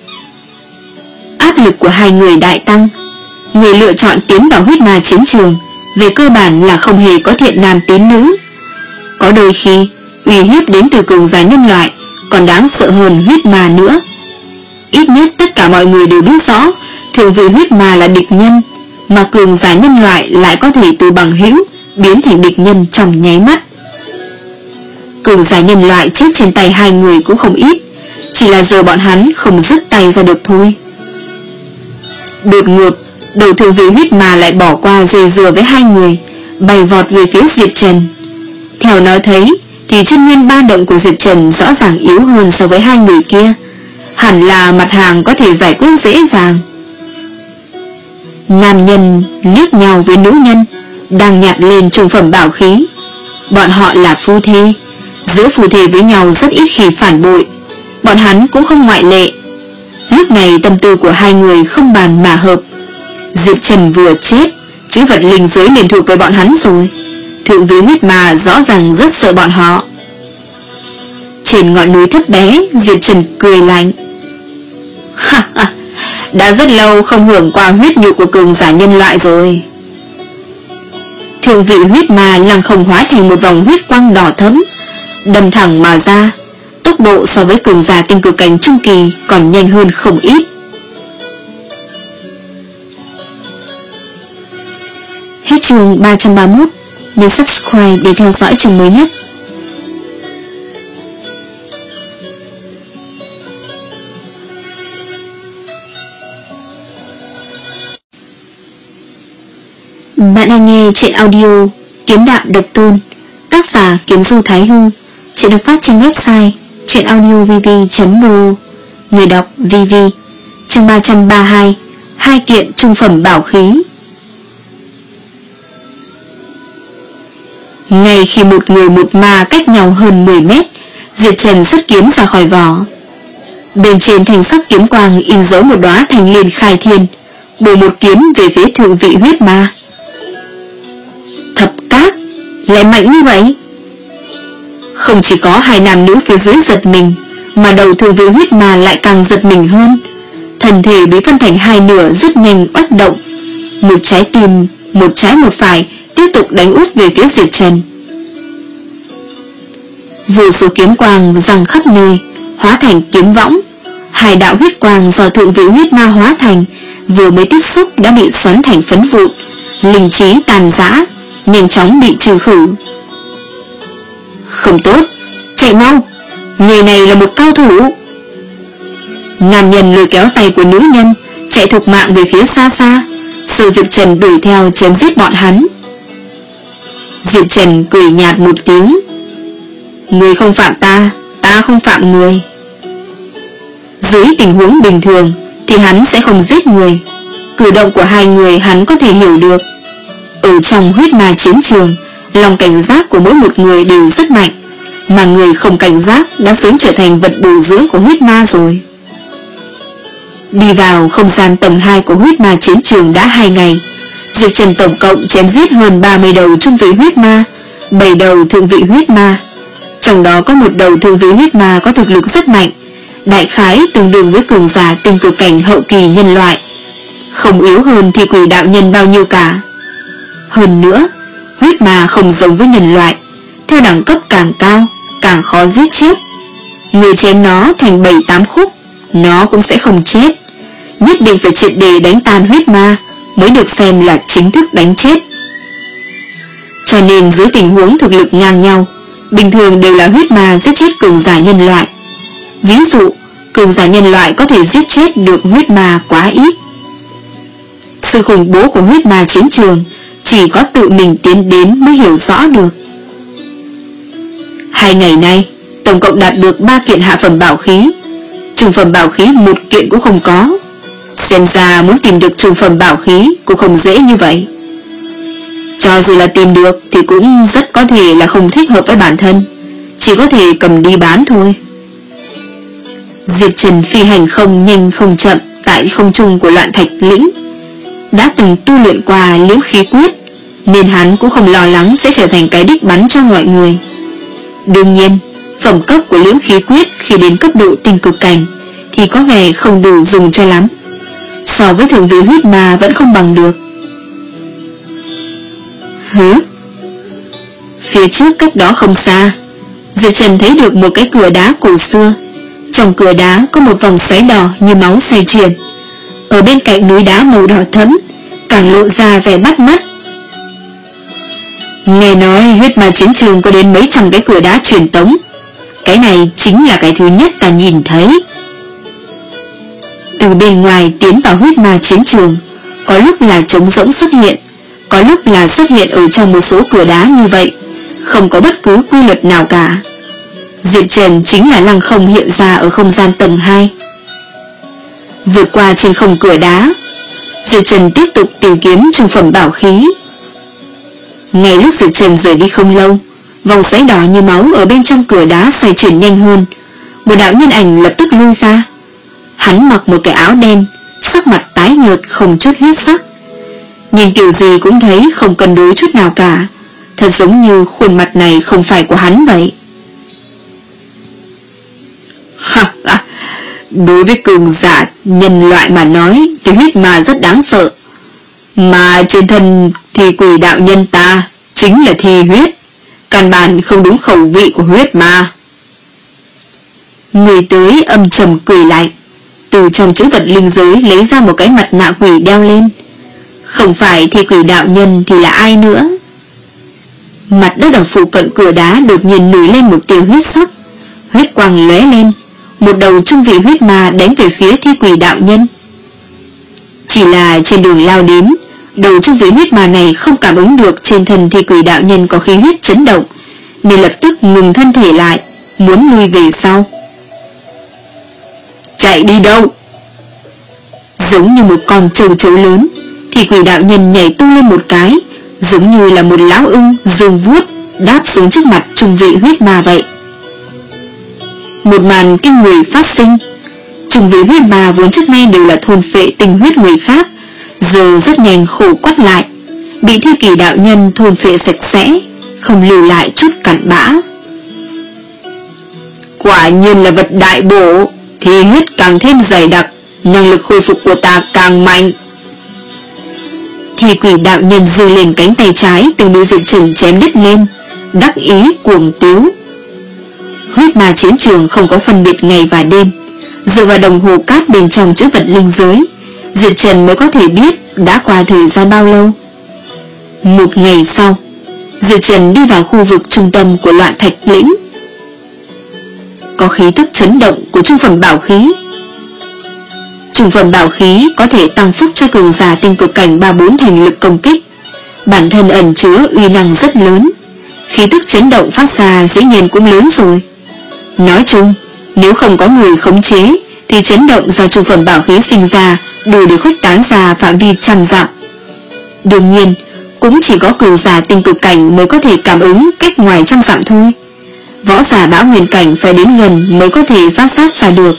Áp lực của hai người đại tăng, người lựa chọn tiến vào huyết ma chiến trường về cơ bản là không hề có thiện nam tín nữ. Có đôi khi uy hiếp đến từ cường giả nhân loại còn đáng sợ hơn huyết ma nữa. Ít nhất tất cả mọi người đều biết rõ thượng vị huyết ma là địch nhân, mà cường giả nhân loại lại có thể từ bằng hữu biến thành địch nhân trong nháy mắt. Cường giả nhân loại chết trên tay hai người cũng không ít, chỉ là giờ bọn hắn không dứt tay ra được thôi. Đột ngột, đầu thượng vị huyết ma lại bỏ qua dây dừa với hai người, bay vọt về phía Diệp Trần. Theo nó thấy thì chân nguyên ba động của Diệp Trần rõ ràng yếu hơn so với hai người kia, hẳn là mặt hàng có thể giải quyết dễ dàng. Nam nhân liếc nhau với nữ nhân đang nhặt lên trung phẩm bảo khí, Bọn họ là phu thê, giữa phu thê với nhau rất ít khi phản bội, bọn hắn cũng không ngoại lệ. Lúc này tâm tư của hai người không bàn mà hợp. Diệp Trần vừa chết, chữ vật linh giới liền thuộc về bọn hắn rồi. Thượng vị huyết ma rõ ràng rất sợ bọn họ. Trên ngọn núi thấp bé, Diệp Trần cười lạnh. Ha ha, đã rất lâu không hưởng qua huyết nhục của cường giả nhân loại rồi. Thượng vị huyết ma lăng không hóa thành một vòng huyết quang đỏ thẫm, đâm thẳng mà ra. Tốc độ so với cường giả tinh cực cảnh trung kỳ còn nhanh hơn không ít. Hết chương ba trăm ba mươi mốt. Nhấn subscribe để theo dõi chương mới nhất. Bạn đang nghe truyện audio Kiếm Đạo Độc Tôn, tác giả Kiếm Du Thái Hư. Truyện được phát trên website truyệnaudiovv chấm pro. Người đọc vê vê. Chương ba trăm ba mươi hai. Hai kiện trung phẩm bảo khí. Ngay khi một người một ma cách nhau hơn mười mét, Diệp Trần xuất kiếm ra khỏi vỏ. Bên trên thanh sắc kiếm quang in dấu một đóa thanh liên khai thiên, bổ một kiếm về phía thượng vị huyết ma. Thập Các lại mạnh như vậy? Không chỉ có hai nam nữ phía dưới giật mình, mà đầu thượng vị huyết ma lại càng giật mình hơn. Thân thể bị phân thành hai nửa rất nhanh oách động, một trái tim, một trái một phải tiếp tục đánh úp về phía Diệp Trần. Vô số kiếm quang giăng khắp nơi, hóa thành kiếm võng. Hai đạo huyết quang do thượng vị huyết ma hóa thành vừa mới tiếp xúc đã bị xoắn thành phấn vụn, linh trí tàn rã, nhanh chóng bị trừ khử. Không tốt, chạy mau, người này là một cao thủ. Nam nhân lôi kéo tay của nữ nhân, chạy thục mạng về phía xa xa, sự Diệp Trần đuổi theo chém giết bọn hắn. Diệp Trần cười nhạt một tiếng. Người không phạm ta, ta không phạm người. Dưới tình huống bình thường thì hắn sẽ không giết người. Cử động của hai người hắn có thể hiểu được. Ở trong huyết ma chiến trường, lòng cảnh giác của mỗi một người đều rất mạnh, mà người không cảnh giác đã sớm trở thành vật bồi dưỡng của huyết ma rồi. Đi vào không gian tầng hai của huyết ma chiến trường đã hai ngày, Diệp Trần tổng cộng chém giết hơn ba mươi đầu trung vị huyết ma, bảy đầu thượng vị huyết ma. Trong đó có một đầu thượng vị huyết ma có thực lực rất mạnh, đại khái tương đương với cường giả tinh cực cảnh hậu kỳ nhân loại, không yếu hơn thì quỷ đạo nhân bao nhiêu cả. Hơn nữa, huyết ma không giống với nhân loại, theo đẳng cấp càng cao càng khó giết chết. Người chém nó thành bảy tám khúc, nó cũng sẽ không chết. Nhất định phải triệt để đánh tan huyết ma mới được xem là chính thức đánh chết. Cho nên dưới tình huống thực lực ngang nhau, bình thường đều là huyết ma giết chết cường giả nhân loại. Ví dụ, cường giả nhân loại có thể giết chết được huyết ma quá ít. Sự khủng bố của huyết ma chiến trường chỉ có tự mình tiến đến mới hiểu rõ được. Hai ngày nay, tổng cộng đạt được ba kiện hạ phẩm bảo khí, trung phẩm bảo khí một kiện cũng không có. Xem ra muốn tìm được trung phẩm bảo khí cũng không dễ như vậy. Cho dù là tìm được thì cũng rất có thể là không thích hợp với bản thân, chỉ có thể cầm đi bán thôi. Diệp Trần phi hành không nhanh không chậm tại không trung của Loạn Thạch Lĩnh. Đã từng tu luyện qua liễm khí quyết, nên hắn cũng không lo lắng sẽ trở thành cái đích bắn cho mọi người. Đương nhiên, phẩm cấp của liễm khí quyết khi đến cấp độ tinh cực cảnh thì có vẻ không đủ dùng cho lắm, so với thượng vị huyết ma vẫn không bằng được. Hứ? Phía trước cách đó không xa, Diệp Trần thấy được một cái cửa đá cổ xưa. Trong cửa đá có một vòng xoáy đỏ như máu xoay chuyển. Ở bên cạnh núi đá màu đỏ thẫm càng lộ ra vẻ bắt mắt. Nghe nói huyết ma chiến trường có đến mấy trăm cái cửa đá truyền tống. Cái này chính là cái thứ nhất ta nhìn thấy. Từ bên ngoài tiến vào huyết ma chiến trường, có lúc là trống rỗng xuất hiện, có lúc là xuất hiện ở trong một số cửa đá như vậy, không có bất cứ quy luật nào cả. Diệp Trần chính là lăng không hiện ra ở không gian tầng hai. Vượt qua trên không cửa đá, Diệp Trần tiếp tục tìm kiếm trung phẩm bảo khí. Ngay lúc Diệp Trần rời đi không lâu, Vòng xoáy đỏ như máu ở bên trong cửa đá xoay chuyển nhanh hơn. Một đạo nhân ảnh lập tức lui ra. Hắn mặc một cái áo đen, sắc mặt tái nhợt không chút huyết sắc. Nhìn kiểu gì cũng thấy không cân đối chút nào cả, thật giống như khuôn mặt này không phải của hắn vậy. Ha, à, đối với cường giả nhân loại mà nói thì huyết ma rất đáng sợ, mà trên thân thì quỷ đạo nhân ta chính là thi huyết, căn bản không đúng khẩu vị của huyết ma. Người tới âm trầm cười lạnh, từ trong chữ vật linh giới lấy ra một cái mặt nạ quỷ đeo lên. Không phải thì quỷ đạo nhân thì là ai nữa? Mặt đất ở phụ cận cửa đá đột nhiên nổi lên một tia huyết sắc, huyết quang lóe lên, một đầu trung vị huyết ma đánh về phía thi quỷ đạo nhân. Chỉ là trên đường lao đến, đầu trung vị huyết ma này không cảm ứng được trên thân thi quỷ đạo nhân có khí huyết chấn động, nên lập tức ngừng thân thể lại, muốn lui về sau. Chạy đi đâu? Giống như một con trâu trấu lớn, thì quỷ đạo nhân nhảy tung lên một cái, giống như là một lão ưng dương vuốt đáp xuống trước mặt trung vị huyết ma vậy. Một màn kinh người phát sinh. Trung vị huyết ma vốn trước nay đều là thôn phệ tình huyết người khác, giờ rất nhanh khổ quắt lại, bị thi quỷ đạo nhân thôn phệ sạch sẽ, không lưu lại chút cặn bã. Quả nhiên là vật đại bổ, thì huyết càng thêm dày đặc, năng lực khôi phục của ta càng mạnh. Thì quỷ đạo nhân giơ lên cánh tay trái từng bị Diệp Trần chém đứt lên, đắc ý cuồng tiếu. Huyết ma chiến trường không có phân biệt ngày và đêm, dựa vào đồng hồ cát bên trong chữ vật linh giới, Diệp Trần mới có thể biết đã qua thời gian bao lâu. Một ngày sau, Diệp Trần đi vào khu vực trung tâm của Loạn Thạch Lĩnh. Có khí tức chấn động của trung phẩm bảo khí. Trung phẩm bảo khí có thể tăng phúc cho cường giả tinh cực cảnh ba bốn thành lực công kích, bản thân ẩn chứa uy năng rất lớn, khí tức chấn động phát ra dĩ nhiên cũng lớn rồi. Nói chung, nếu không có người khống chế thì chấn động do trung phẩm bảo khí sinh ra đủ để khuếch tán ra phạm vi trăm dặm. Đương nhiên, cũng chỉ có cường giả tinh cực cảnh mới có thể cảm ứng cách ngoài trăm dặm thôi. Võ giả bão huyền cảnh phải đến gần mới có thể phát giác ra được.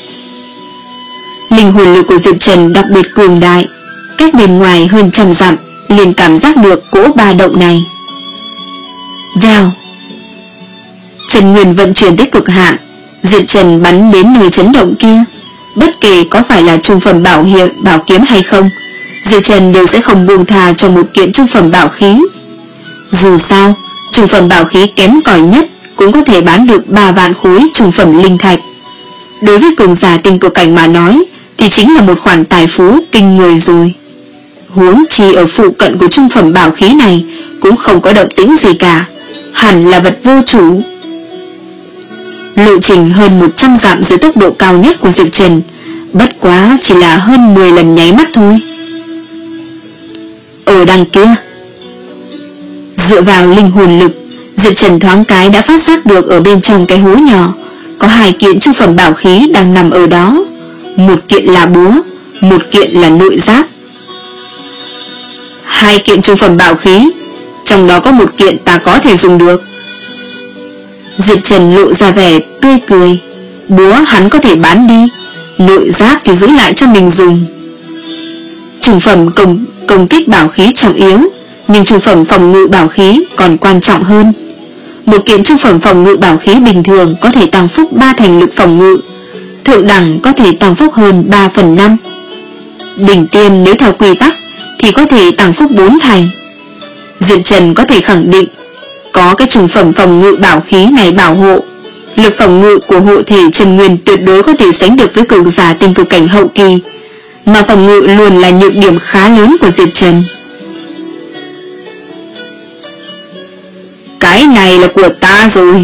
Linh hồn lực của Diệp Trần đặc biệt cường đại, cách bên ngoài hơn trăm dặm liền cảm giác được cỗ ba động này. Vèo, Trần Nguyên vận chuyển tới cực hạn, Diệp Trần bắn đến nơi chấn động kia. Bất kể có phải là trung phẩm bảo hiệu bảo kiếm hay không, Diệp Trần đều sẽ không buông tha cho một kiện trung phẩm bảo khí. Dù sao, trung phẩm bảo khí kém cỏi nhất cũng có thể bán được ba vạn khối trung phẩm linh thạch. Đối với cường giả tinh cực cảnh mà nói thì chính là một khoản tài phú kinh người rồi. Huống chi ở phụ cận của trung phẩm bảo khí này cũng không có động tĩnh gì cả, hẳn là vật vô chủ. Lộ trình hơn một trăm dặm dưới tốc độ cao nhất của Diệp Trần, bất quá chỉ là hơn mười lần nháy mắt thôi. Ở đằng kia, dựa vào linh hồn lực, Diệp Trần thoáng cái đã phát giác được ở bên trong cái hố nhỏ có hai kiện trung phẩm bảo khí đang nằm ở đó. Một kiện là búa, một kiện là nội giáp. Hai kiện trung phẩm bảo khí, trong đó có một kiện ta có thể dùng được. Diệp Trần lộ ra vẻ tươi cười. Búa hắn có thể bán đi, nội giáp thì giữ lại cho mình dùng. Trung phẩm công, công kích bảo khí trọng yếu, nhưng trung phẩm phòng ngự bảo khí còn quan trọng hơn. Một kiện trung phẩm phòng ngự bảo khí bình thường có thể tăng phúc ba thành lực phòng ngự, thượng đẳng có thể tăng phúc hơn ba phần năm. Đỉnh tiên nếu theo quy tắc thì có thể tăng phúc bốn thành. Diệp Trần có thể khẳng định, có cái trung phẩm phòng ngự bảo khí này bảo hộ, lực phòng ngự của hộ thể Trần Nguyên tuyệt đối có thể sánh được với cường giả tinh cực cảnh hậu kỳ, mà phòng ngự luôn là nhược điểm khá lớn của Diệp Trần. Cái này là của ta rồi.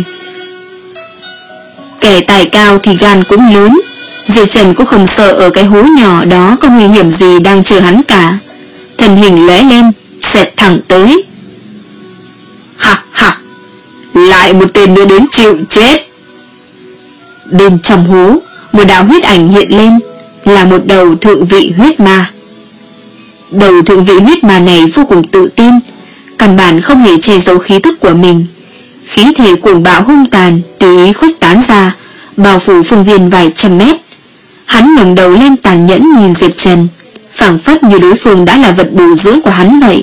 Kẻ tài cao thì gan cũng lớn, Diệp Trần cũng không sợ ở cái hố nhỏ đó có nguy hiểm gì đang chờ hắn cả. Thân hình lóe lên, xẹt thẳng tới. Ha ha, lại một tên nữa đến chịu chết. Bên trong hố, một đạo huyết ảnh hiện lên, là một đầu thượng vị huyết ma. Đầu thượng vị huyết ma này vô cùng tự tin, căn bản không hề che giấu khí tức của mình, khí thể cuồng bạo hung tàn tùy ý khuếch tán ra, bao phủ phương viên vài trăm mét. Hắn ngẩng đầu lên tàn nhẫn nhìn Diệp Trần, phảng phất như đối phương đã là vật bồi dưỡng của hắn vậy.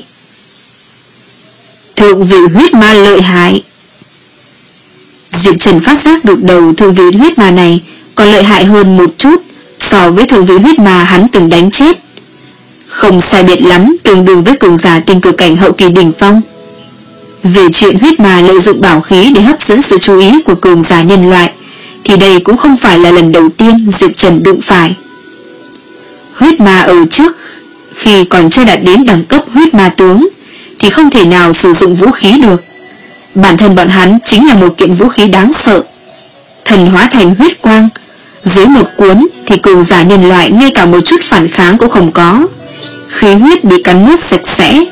Thượng vị huyết ma lợi hại. Diệp Trần phát giác được đầu thượng vị huyết ma này còn lợi hại hơn một chút so với thượng vị huyết ma hắn từng đánh chết. Không sai biệt lắm, tương đương với cường giả tinh cực cảnh hậu kỳ đỉnh phong. Về chuyện huyết ma lợi dụng bảo khí để hấp dẫn sự chú ý của cường giả nhân loại, thì đây cũng không phải là lần đầu tiên Diệp Trần đụng phải. Huyết ma ở trước, khi còn chưa đạt đến đẳng cấp huyết ma tướng, thì không thể nào sử dụng vũ khí được. Bản thân bọn hắn chính là một kiện vũ khí đáng sợ. Thần hóa thành huyết quang, dưới một cuốn thì cường giả nhân loại ngay cả một chút phản kháng cũng không có, khí huyết bị cắn nuốt sạch sẽ.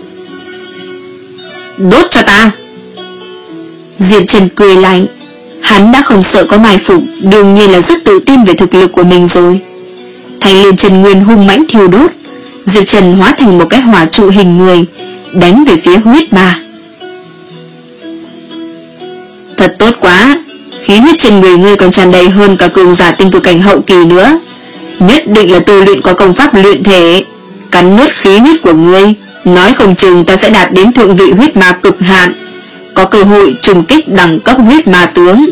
Đốt cho ta! Diệp Trần cười lạnh. Hắn đã không sợ có mai phục, đương nhiên là rất tự tin về thực lực của mình rồi. Thanh liên Trần Nguyên hung mãnh thiêu đốt, Diệp Trần hóa thành một cái hỏa trụ hình người, đánh về phía huyết ma. Thật tốt quá, khí huyết trên người ngươi còn tràn đầy hơn cả cường giả tinh cực cảnh hậu kỳ nữa. Nhất định là tu luyện có công pháp luyện thể. Cắn nuốt khí huyết của ngươi, nói không chừng ta sẽ đạt đến thượng vị huyết ma cực hạn, có cơ hội trùng kích đẳng cấp huyết ma tướng.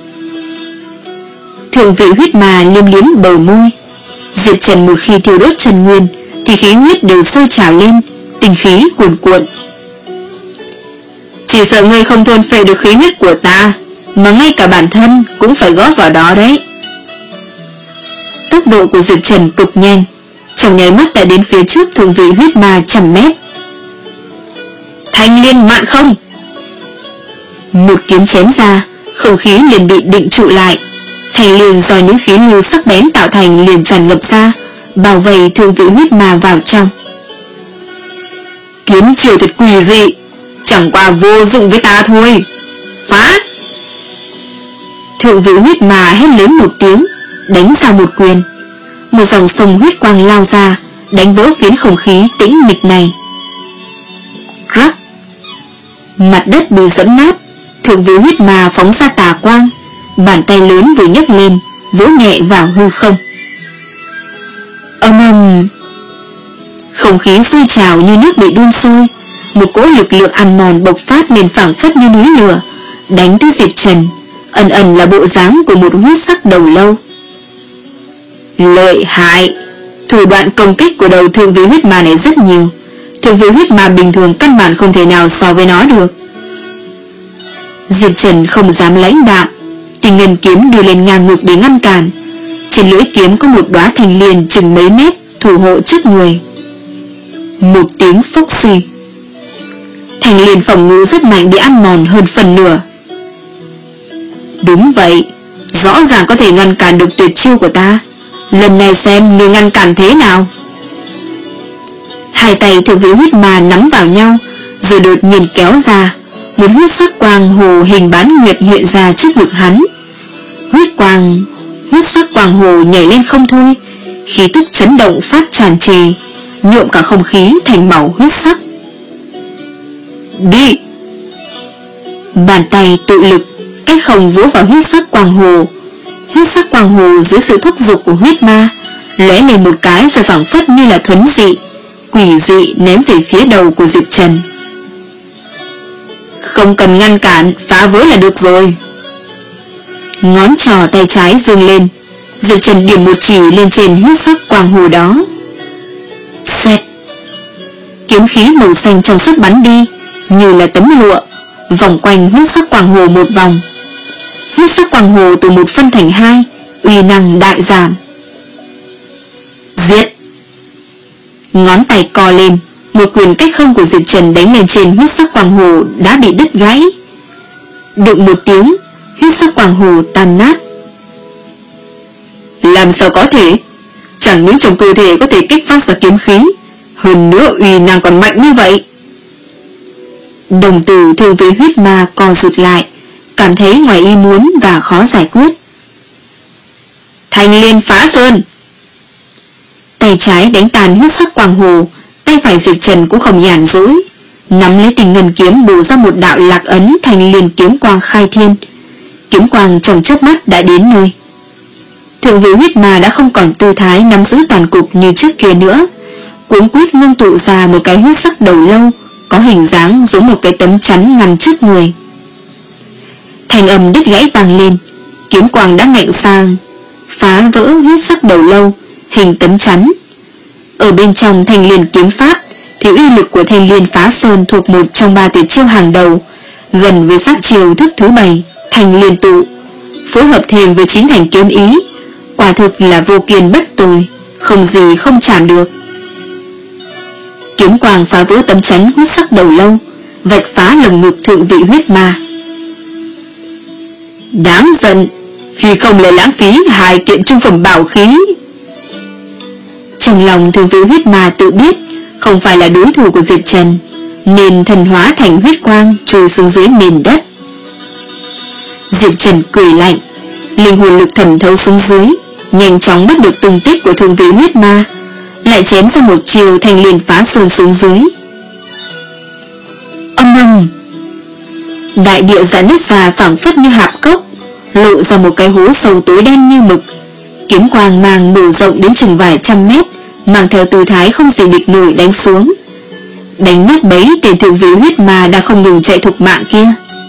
Thượng vị huyết ma liếm liếm bờ môi. Diệp Trần một khi thiêu đốt Trần Nguyên thì khí huyết đều sôi trào lên, tinh khí cuồn cuộn. Chỉ sợ ngươi không thôn phệ được khí huyết của ta, mà ngay cả bản thân cũng phải góp vào đó đấy. Tốc độ của Diệp Trần cực nhanh, trong nháy mắt đã đến phía trước thượng vị huyết ma trăm mét. Thanh liên mạn không! Một kiếm chém ra, không khí liền bị định trụ lại. Thanh liên do những khí lưu sắc bén tạo thành liền tràn ngập ra, bao vây thượng vị huyết ma vào trong. Kiếm chiều thật quỷ dị, chẳng qua vô dụng với ta thôi. Phá! Thượng vị huyết ma hét lớn một tiếng, đánh ra một quyền. Một dòng sông huyết quang lao ra, đánh vỡ phiến không khí tĩnh mịch này. Rắc! Mặt đất bị dẫm nát, thượng vị huyết ma phóng ra tà quang, bàn tay lớn vừa nhấc lên, vỗ nhẹ vào hư không. Âm ầm! Không khí sôi trào như nước bị đun sôi, một cỗ lực lượng ăn mòn bộc phát lên phảng phất như núi lửa, đánh tới Diệp Trần, ẩn ẩn là bộ dáng của một huyết sắc đầu lâu. Lợi hại! Thủ đoạn công kích của đầu thượng vị huyết ma này rất nhiều, thượng vị huyết ma bình thường căn bản không thể nào so với nó được. Diệp Trần không dám lãnh đạm, thì ngân kiếm đưa lên ngang ngực để ngăn cản. Trên lưỡi kiếm có một đóa thanh liên chừng mấy mét thủ hộ trước người. Một tiếng phốc xì, thanh liên phòng ngự rất mạnh bị ăn mòn hơn phần nửa. Đúng vậy, rõ ràng có thể ngăn cản được tuyệt chiêu của ta. Lần này xem người ngăn cản thế nào. Hai tay thượng vị huyết ma nắm vào nhau, rồi đột nhiên kéo ra. Một huyết sắc quang hồ hình bán nguyệt hiện ra trước ngực hắn. Huyết quang, huyết sắc quang hồ nhảy lên không thôi, khí tức chấn động phát tràn trề, nhuộm cả không khí thành màu huyết sắc. Đi! Bàn tay tụ lực, cách không vỗ vào huyết sắc quang hồ. Huyết sắc quang hồ dưới sự thúc giục của huyết ma lóe lên một cái rồi phảng phất như là thuấn dị, quỷ dị ném về phía đầu của Diệp Trần. Không cần ngăn cản, phá vỡ là được rồi. Ngón trỏ tay trái giương lên, Diệp Trần điểm một chỉ lên trên huyết sắc quang hồ đó. Xẹt! Kiếm khí màu xanh trong suốt bắn đi, như là tấm lụa, vòng quanh huyết sắc quang hồ một vòng. Huyết sắc quang hồ từ một phân thành hai, uy năng đại giảm. Giết! Ngón tay co lên, một quyền cách không của Diệp Trần đánh lên trên huyết sắc quang hồ đã bị đứt gãy. Đụng một tiếng, huyết sắc quang hồ tan nát. Làm sao có thể? Chẳng những trong cơ thể có thể kích phát ra kiếm khí, hơn nữa uy năng còn mạnh như vậy. Đồng tử thường với huyết ma co rụt lại, cảm thấy ngoài ý muốn và khó giải quyết. Thanh liên phá sơn! Tay trái đánh tàn huyết sắc quang hồ, tay phải Diệp Trần cũng không nhàn rỗi, nắm lấy tình ngân kiếm bổ ra một đạo lạc ấn thành liền kiếm quang khai thiên. Kiếm quang trong chớp mắt đã đến nơi. Thượng vị huyết ma đã không còn tư thái nắm giữ toàn cục như trước kia nữa, cuống quýt ngưng tụ ra một cái huyết sắc đầu lâu có hình dáng giống một cái tấm chắn ngăn trước người. Thanh âm đứt gãy vang lên, kiếm quang đã ngạnh sang phá vỡ huyết sắc đầu lâu hình tấm chắn. Ở bên trong thanh liên kiếm pháp thì uy lực của thanh liên phá sơn thuộc một trong ba tuyệt chiêu hàng đầu, gần với sát chiêu thức thứ bảy thanh liên tụ, phối hợp thêm với chín thành kiếm ý, quả thực là vô kiên bất tồi, không gì không chạm được. Kiếm quang phá vỡ tấm chắn huyết sắc đầu lâu, vạch phá lồng ngực thượng vị huyết ma. Đáng giận, vì không lại lãng phí hai kiện trung phẩm bảo khí. Trong lòng thượng vị huyết ma tự biết không phải là đối thủ của Diệp Trần, nên thần hóa thành huyết quang trôi xuống dưới nền đất. Diệp Trần cười lạnh, linh hồn lực thẩm thấu xuống dưới, nhanh chóng bắt được tung tích của thượng vị huyết ma, lại chém ra một chiều thanh liên phá sơn xuống dưới. Âm ầm, đại địa giãn nứt ra phảng phất như hạp cốc, lộ ra một cái hố sâu tối đen như mực. Kiếm quang mang mở rộng đến chừng vài trăm mét, mang theo tư thái không gì địch nổi đánh xuống, đánh nát bấy tên thượng vị huyết ma đang không ngừng chạy thục mạng kia.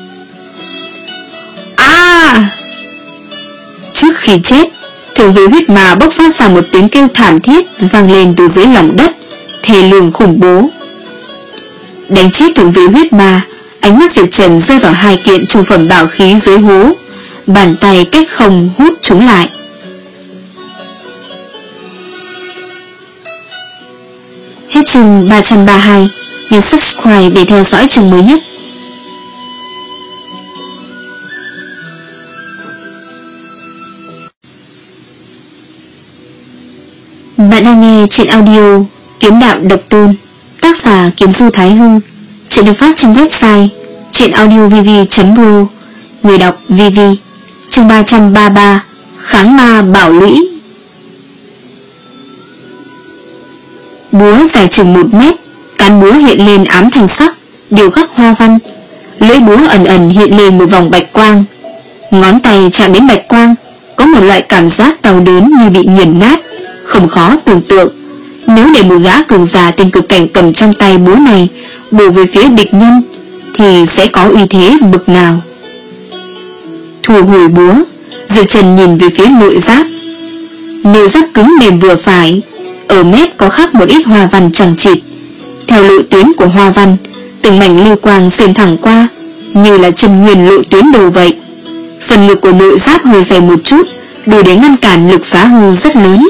A! Trước khi chết, thượng vị huyết ma bốc phát ra một tiếng kêu thảm thiết vang lên từ dưới lòng đất, thê lương khủng bố. Đánh chết thượng vị huyết ma, ánh mắt Diệp Trần rơi vào hai kiện trung phẩm bảo khí dưới hố, bàn tay cách không hút chúng lại. Hết chương ba trăm ba mươi hai, nhấn subscribe để theo dõi chương mới nhất. Bạn đang nghe truyện audio Kiếm Đạo Độc Tôn, tác giả Kiếm Du Thái Hư. Truyện được phát trên website truyệnaudiovv chấm pro, người đọc vv. Chương ba trăm ba mươi ba, Kháng Ma Bảo Lũy. Búa dài chừng một mét, cán búa hiện lên ám thanh sắc, điều khắc hoa văn. Lưỡi búa ẩn ẩn hiện lên một vòng bạch quang. Ngón tay chạm đến bạch quang, có một loại cảm giác đau đớn như bị nghiền nát, không khó tưởng tượng. Nếu để một gã cường giả tên cực cảnh cầm trong tay búa này bổ về phía địch nhân thì sẽ có uy thế bực nào. Thu hồi búa, Diệp Trần nhìn về phía nội giáp. Nội giáp cứng mềm vừa phải, ở mép có khắc một ít hoa văn chằng chịt. Theo lộ tuyến của hoa văn, từng mảnh lưu quang xuyên thẳng qua, như là chân nguyên lộ tuyến đồ vậy. Phần ngực của nội giáp hơi dày một chút, đủ để ngăn cản lực phá hư rất lớn.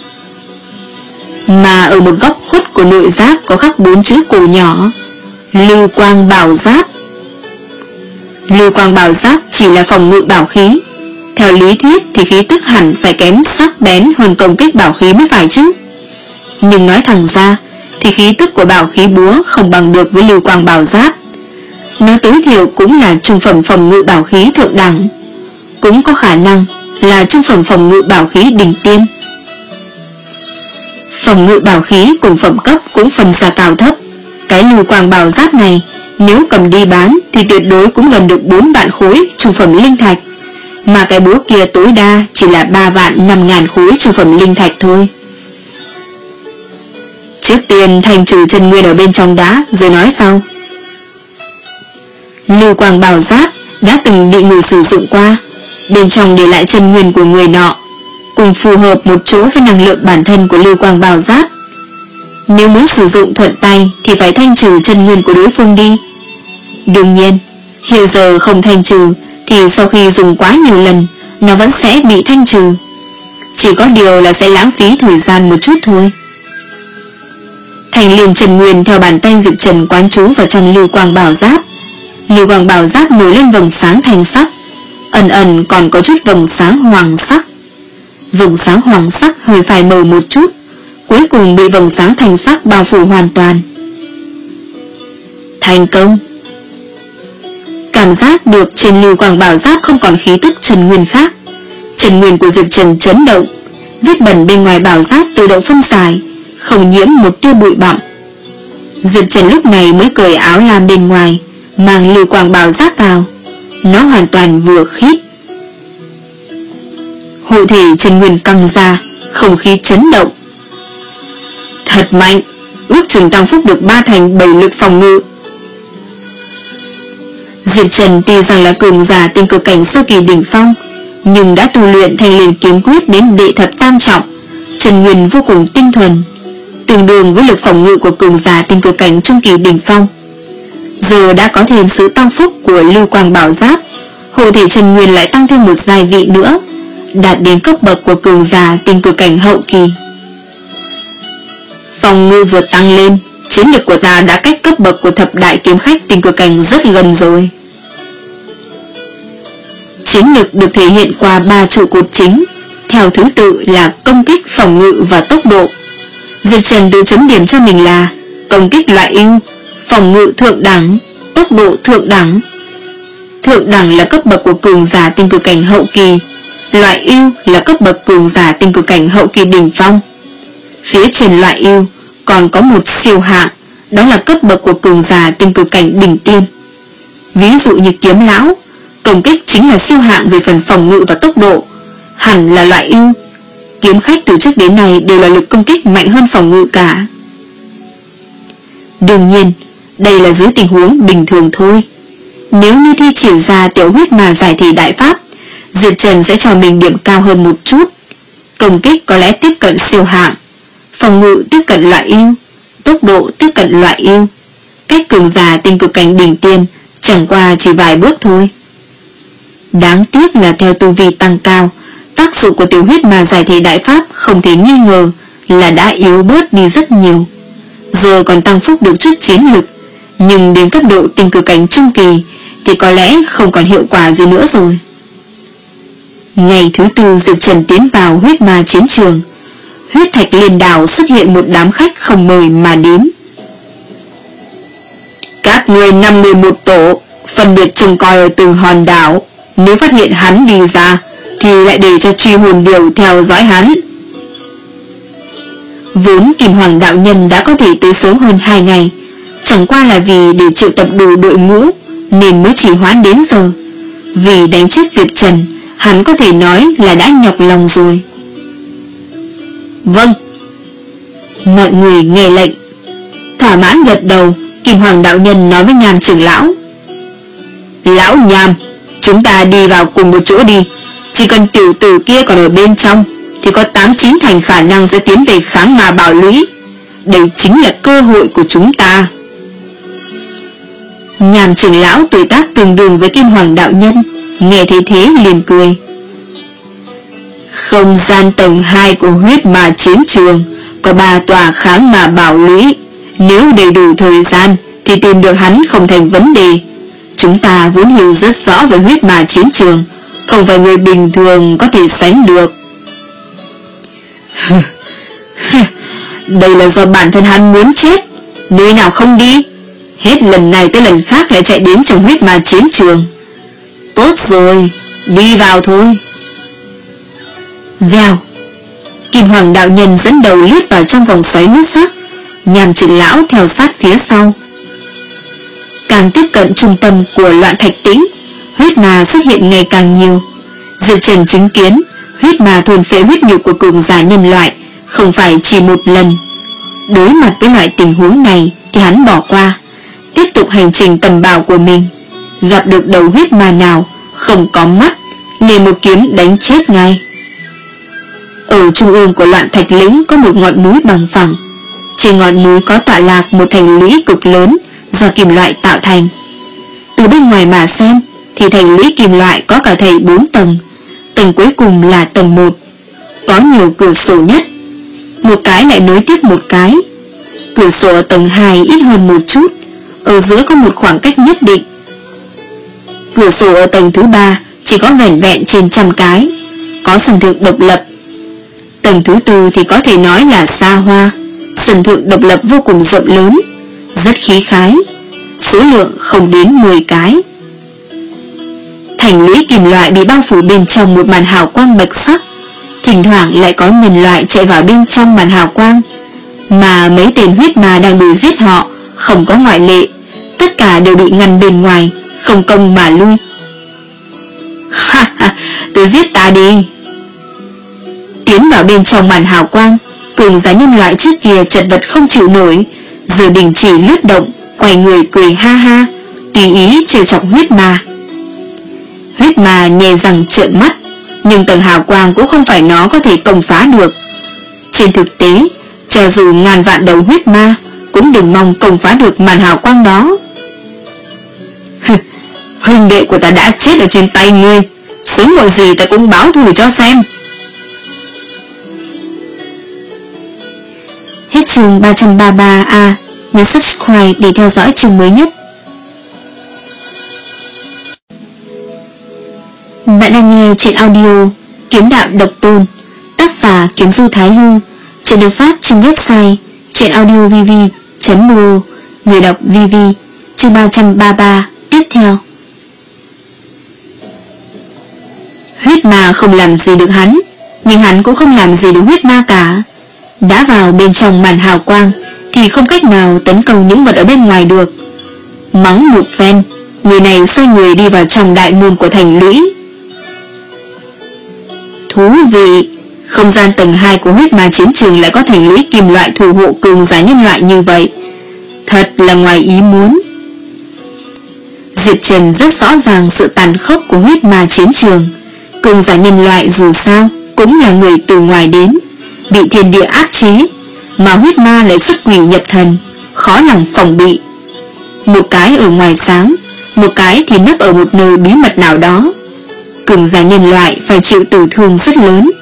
Mà ở một góc khuất của nội giáp có khắc bốn chữ cổ nhỏ: Lưu Quang Bảo Giáp. Lưu Quang Bảo Giáp chỉ là phòng ngự bảo khí. Theo lý thuyết thì khí tức hẳn phải kém sắc bén hơn công kích bảo khí mới phải chứ. Nhưng nói thẳng ra thì khí tức của bảo khí búa không bằng được với Lưu Quang Bảo Giáp. Nó tối thiểu cũng là trung phẩm phòng ngự bảo khí thượng đẳng, cũng có khả năng là trung phẩm phòng ngự bảo khí đỉnh tiên. Phòng ngự bảo khí cùng phẩm cấp cũng phân ra cao thấp. Cái Lưu Quang Bảo Giáp này nếu cầm đi bán thì tuyệt đối cũng gần được bốn vạn khối trung phẩm linh thạch, mà cái búa kia tối đa chỉ là ba vạn năm ngàn khối trung phẩm linh thạch thôi. Trước tiên thanh trừ chân nguyên ở bên trong đá rồi nói sau. Lưu Quang Bảo Giáp đã từng bị người sử dụng qua, bên trong để lại chân nguyên của người nọ, cùng phù hợp một chỗ với năng lượng bản thân của Lưu Quang Bảo Giáp. Nếu muốn sử dụng thuận tay thì phải thanh trừ chân nguyên của đối phương đi. Đương nhiên, hiện giờ không thanh trừ thì sau khi dùng quá nhiều lần, nó vẫn sẽ bị thanh trừ. Chỉ có điều là sẽ lãng phí thời gian một chút thôi. Thành liền chân nguyên theo bàn tay Diệp Trần quán trú vào trong Lưu Quang Bảo Giáp. Lưu Quang Bảo Giáp nổi lên vầng sáng thanh sắc, ẩn ẩn còn có chút vầng sáng hoàng sắc. Vầng sáng hoàng sắc hơi phai mờ một chút, cuối cùng bị vầng sáng thanh sắc bao phủ hoàn toàn. Thành công. Cảm giác được trên Lưu Quang Bảo Giáp không còn khí tức trần nguyên khác. Trần nguyên của Diệp Trần chấn động, vết bẩn bên ngoài bảo giáp tự động phân giải, không nhiễm một tia bụi bặm. Diệp Trần lúc này mới cởi áo lam bên ngoài, mang lưu quang bảo giáp vào. Nó hoàn toàn vừa khít. Hộ thể Trần Nguyên căng ra, không khí chấn động. Thật mạnh, ước chừng tăng phúc được ba thành bảy lực phòng ngự. Diệp Trần tuy rằng là cường giả tinh cực cảnh sơ kỳ đỉnh phong, nhưng đã tu luyện thành liền kiếm quyết đến đệ thập tam trọng. Trần Nguyên vô cùng tinh thuần, tương đương với lực phòng ngự của cường giả tinh cực cảnh trung kỳ đỉnh phong. Giờ đã có thêm sự tăng phúc của lưu quang bảo giáp, hộ thể Trần Nguyên lại tăng thêm một giai vị nữa, đạt đến cấp bậc của cường giả tinh cực cảnh hậu kỳ. Phòng ngự vừa tăng lên, chiến lực của ta đã cách cấp bậc của thập đại kiếm khách tinh cực cảnh rất gần rồi. Chiến lực được thể hiện qua ba trụ cột chính, theo thứ tự là công kích, phòng ngự và tốc độ. Diệp Trần tự chấm điểm cho mình là công kích loại ưu, phòng ngự thượng đẳng, tốc độ thượng đẳng. Thượng đẳng là cấp bậc của cường giả tinh cực cảnh hậu kỳ, loại ưu là cấp bậc cường giả tinh cực cảnh hậu kỳ đỉnh phong. Phía trên loại ưu còn có một siêu hạng, đó là cấp bậc của cường giả tinh cực cảnh đỉnh tiên. Ví dụ như kiếm lão, công kích chính là siêu hạng về phần phòng ngự và tốc độ, hẳn là loại ưu. Kiếm khách từ trước đến nay đều là lực công kích mạnh hơn phòng ngự cả. Đương nhiên, đây là dưới tình huống bình thường thôi. Nếu như thi triển ra tiểu huyết mà giải thể đại pháp, Diệp Trần sẽ cho mình điểm cao hơn một chút. Công kích có lẽ tiếp cận siêu hạng, phòng ngự tiếp cận loại ưu, tốc độ tiếp cận loại ưu. Cách cường giả tinh cực cảnh đỉnh tiên chẳng qua chỉ vài bước thôi. Đáng tiếc là theo tu vi tăng cao, tác dụng của tiểu huyết mà giải thể đại pháp không thể nghi ngờ là đã yếu bớt đi rất nhiều. Giờ còn tăng phúc được chút chiến lực, nhưng đến cấp độ tinh cực cảnh trung kỳ thì có lẽ không còn hiệu quả gì nữa rồi. Ngày thứ tư Diệp Trần tiến vào huyết ma chiến trường. Huyết thạch liên đảo xuất hiện một đám khách không mời mà đến. Các người năm người một tổ, phân biệt trông coi ở từng hòn đảo. Nếu phát hiện hắn đi ra thì lại để cho truy hồn điều theo dõi hắn. Vốn Kim Hoàng đạo nhân đã có thể tới sớm hơn hai ngày, chẳng qua là vì để triệu tập đủ đội ngũ nên mới chỉ hoãn đến giờ. Vì đánh chết Diệp Trần, hắn có thể nói là đã nhọc lòng rồi. Vâng. Mọi người nghe lệnh. Thỏa mãn gật đầu, Kim Hoàng đạo nhân nói với Nham trưởng lão: Lão Nham, chúng ta đi vào cùng một chỗ đi. Chỉ cần tiểu tử kia còn ở bên trong thì có tám chín thành khả năng sẽ tiến về kháng ma bảo lũy. Đây chính là cơ hội của chúng ta. Nham trưởng lão tuổi tác tương đương với Kim Hoàng đạo nhân, nghe thấy thế liền cười. Không gian tầng hai của huyết ma chiến trường có ba tòa kháng ma bảo lũy. Nếu đầy đủ thời gian thì tìm được hắn không thành vấn đề. Chúng ta vốn hiểu rất rõ về huyết ma chiến trường, không phải người bình thường có thể sánh được. Đây là do bản thân hắn muốn chết, nơi nào không đi, hết lần này tới lần khác lại chạy đến trong huyết ma chiến trường. Tốt rồi, đi vào thôi. Vèo, Kim Hoàng đạo nhân dẫn đầu lướt vào trong vòng xoáy nước sắc, Nham trưởng lão theo sát phía sau. Càng tiếp cận trung tâm của loạn thạch tĩnh, huyết ma xuất hiện ngày càng nhiều. Diệp Trần chứng kiến huyết ma thuần phệ huyết nhục của cường giả nhân loại không phải chỉ một lần. Đối mặt với loại tình huống này thì hắn bỏ qua, tiếp tục hành trình tầm bảo của mình. Gặp được đầu huyết ma nào không có mắt, liền một kiếm đánh chết ngay. Ở trung ương của loạn thạch lĩnh có một ngọn núi bằng phẳng. Trên ngọn núi có tọa lạc một thành lũy cực lớn do kim loại tạo thành. Từ bên ngoài mà xem thì thành lũy kim loại có cả thảy bốn tầng. Tầng cuối cùng là tầng một, có nhiều cửa sổ nhất, một cái lại nối tiếp một cái. Cửa sổ ở tầng hai ít hơn một chút, ở giữa có một khoảng cách nhất định. Cửa sổ ở tầng thứ ba chỉ có vẻn vẹn trên trăm cái, có sân thượng độc lập. Tầng thứ tư thì có thể nói là xa hoa, sân thượng độc lập vô cùng rộng lớn, rất khí khái, số lượng không đến mười cái. Thành lũy kim loại bị bao phủ bên trong một màn hào quang bạch sắc, thỉnh thoảng lại có nhân loại chạy vào bên trong màn hào quang, mà mấy tên huyết ma đang đuổi giết họ không có ngoại lệ, tất cả đều bị ngăn bên ngoài, không công mà lui. Ha ha, tự giết ta đi. Tiến vào bên trong màn hào quang, cường giả nhân loại trước kia chật vật không chịu nổi, giờ đình chỉ lướt động, quay người cười ha ha, tùy ý trêu chọc huyết ma. Huyết ma nhè răng trợn mắt, nhưng tầng hào quang cũng không phải nó có thể công phá được. Trên thực tế, cho dù ngàn vạn đầu huyết ma cũng đừng mong công phá được màn hào quang đó. Huynh đệ của ta đã chết ở trên tay ngươi, sớm muộn gì ta cũng báo thù cho xem. Hết chương ba trăm ba mươi ba A. Nhấn subscribe để theo dõi chương mới nhất. Bạn đang nghe truyện audio Kiếm Đạo Độc Tôn, tác giả Kiếm Du Thái Hư. Truyện được phát trên website truyệnaudiovv chấm pro. Người đọc vê vê. Chương ba trăm ba mươi ba tiếp theo. Huyết ma không làm gì được hắn, nhưng hắn cũng không làm gì được huyết ma cả. Đã vào bên trong màn hào quang thì không cách nào tấn công những vật ở bên ngoài được. Mắng một phen, người này xoay người đi vào trong đại môn của thành lũy. Thú vị, không gian tầng hai của huyết ma chiến trường lại có thành lũy kim loại thủ hộ cường giả nhân loại như vậy, thật là ngoài ý muốn. Diệp Trần rất rõ ràng sự tàn khốc của huyết ma chiến trường. Cường giả nhân loại dù sao cũng là người từ ngoài đến, bị thiên địa áp chế, mà huyết ma lại xuất quỷ nhập thần, khó lòng phòng bị. Một cái ở ngoài sáng, một cái thì nấp ở một nơi bí mật nào đó. Cường giả nhân loại phải chịu tổn thương rất lớn.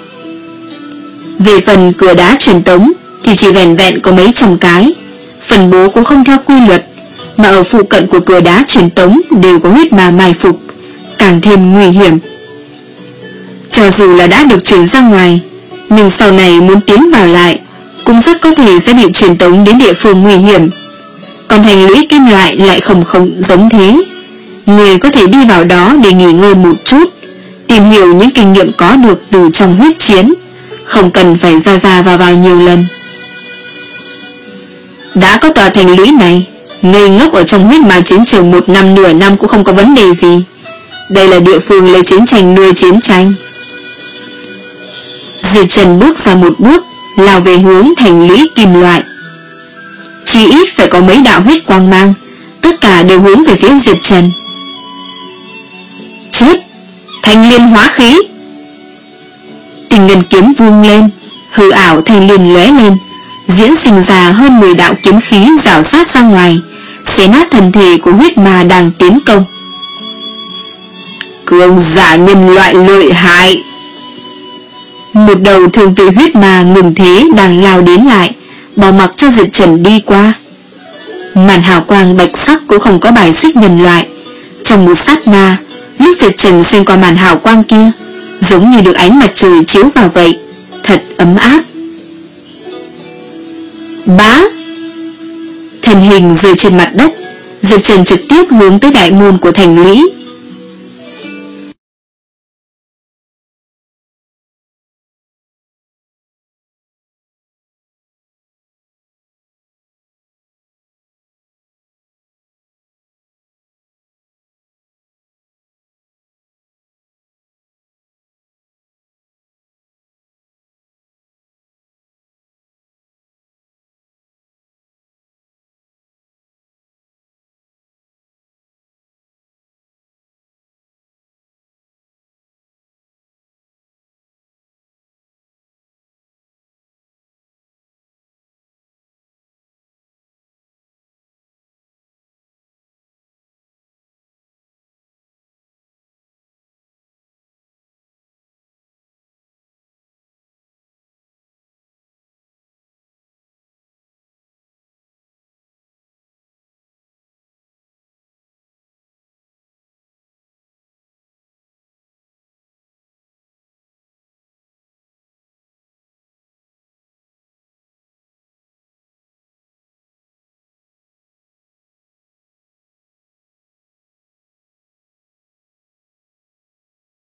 Về phần cửa đá truyền tống thì chỉ vẹn vẹn có mấy trăm cái, phân bố cũng không theo quy luật, mà ở phụ cận của cửa đá truyền tống đều có huyết ma mai phục, càng thêm nguy hiểm. Cho dù là đã được chuyển ra ngoài, nhưng sau này muốn tiến vào lại cũng rất có thể sẽ bị truyền tống đến địa phương nguy hiểm. Còn thành lũy kim loại lại không không giống thế. Người có thể đi vào đó để nghỉ ngơi một chút, tìm hiểu những kinh nghiệm có được từ trong huyết chiến, không cần phải ra ra vào vào nhiều lần. Đã có tòa thành lũy này, ngây ngốc ở trong huyết ma chiến trường một năm nửa năm cũng không có vấn đề gì. Đây là địa phương lấy chiến tranh nuôi chiến tranh. Diệp Trần bước ra một bước, lao về hướng thành lũy kim loại. Chỉ ít phải có mấy đạo huyết quang mang, tất cả đều hướng về phía Diệp Trần. Chết! Thanh liên hóa khí! Tình ngân kiếm vung lên, hư ảo thanh liên lóe lên, diễn sinh ra hơn mười đạo kiếm khí rảo sát ra ngoài, xé nát thân thể của huyết ma đang tiến công. Cường giả nhân loại lợi hại! Một đầu thường vị huyết ma ngừng thế đang lao đến lại, bỏ mặc cho Diệp Trần đi qua. Màn hào quang bạch sắc cũng không có bài xích nhân loại. Trong một sát na, lúc Diệp Trần xuyên qua màn hào quang kia, giống như được ánh mặt trời chiếu vào vậy, thật ấm áp. Bá! Thân hình rơi trên mặt đất, Diệp Trần trực tiếp hướng tới đại môn của thành lũy.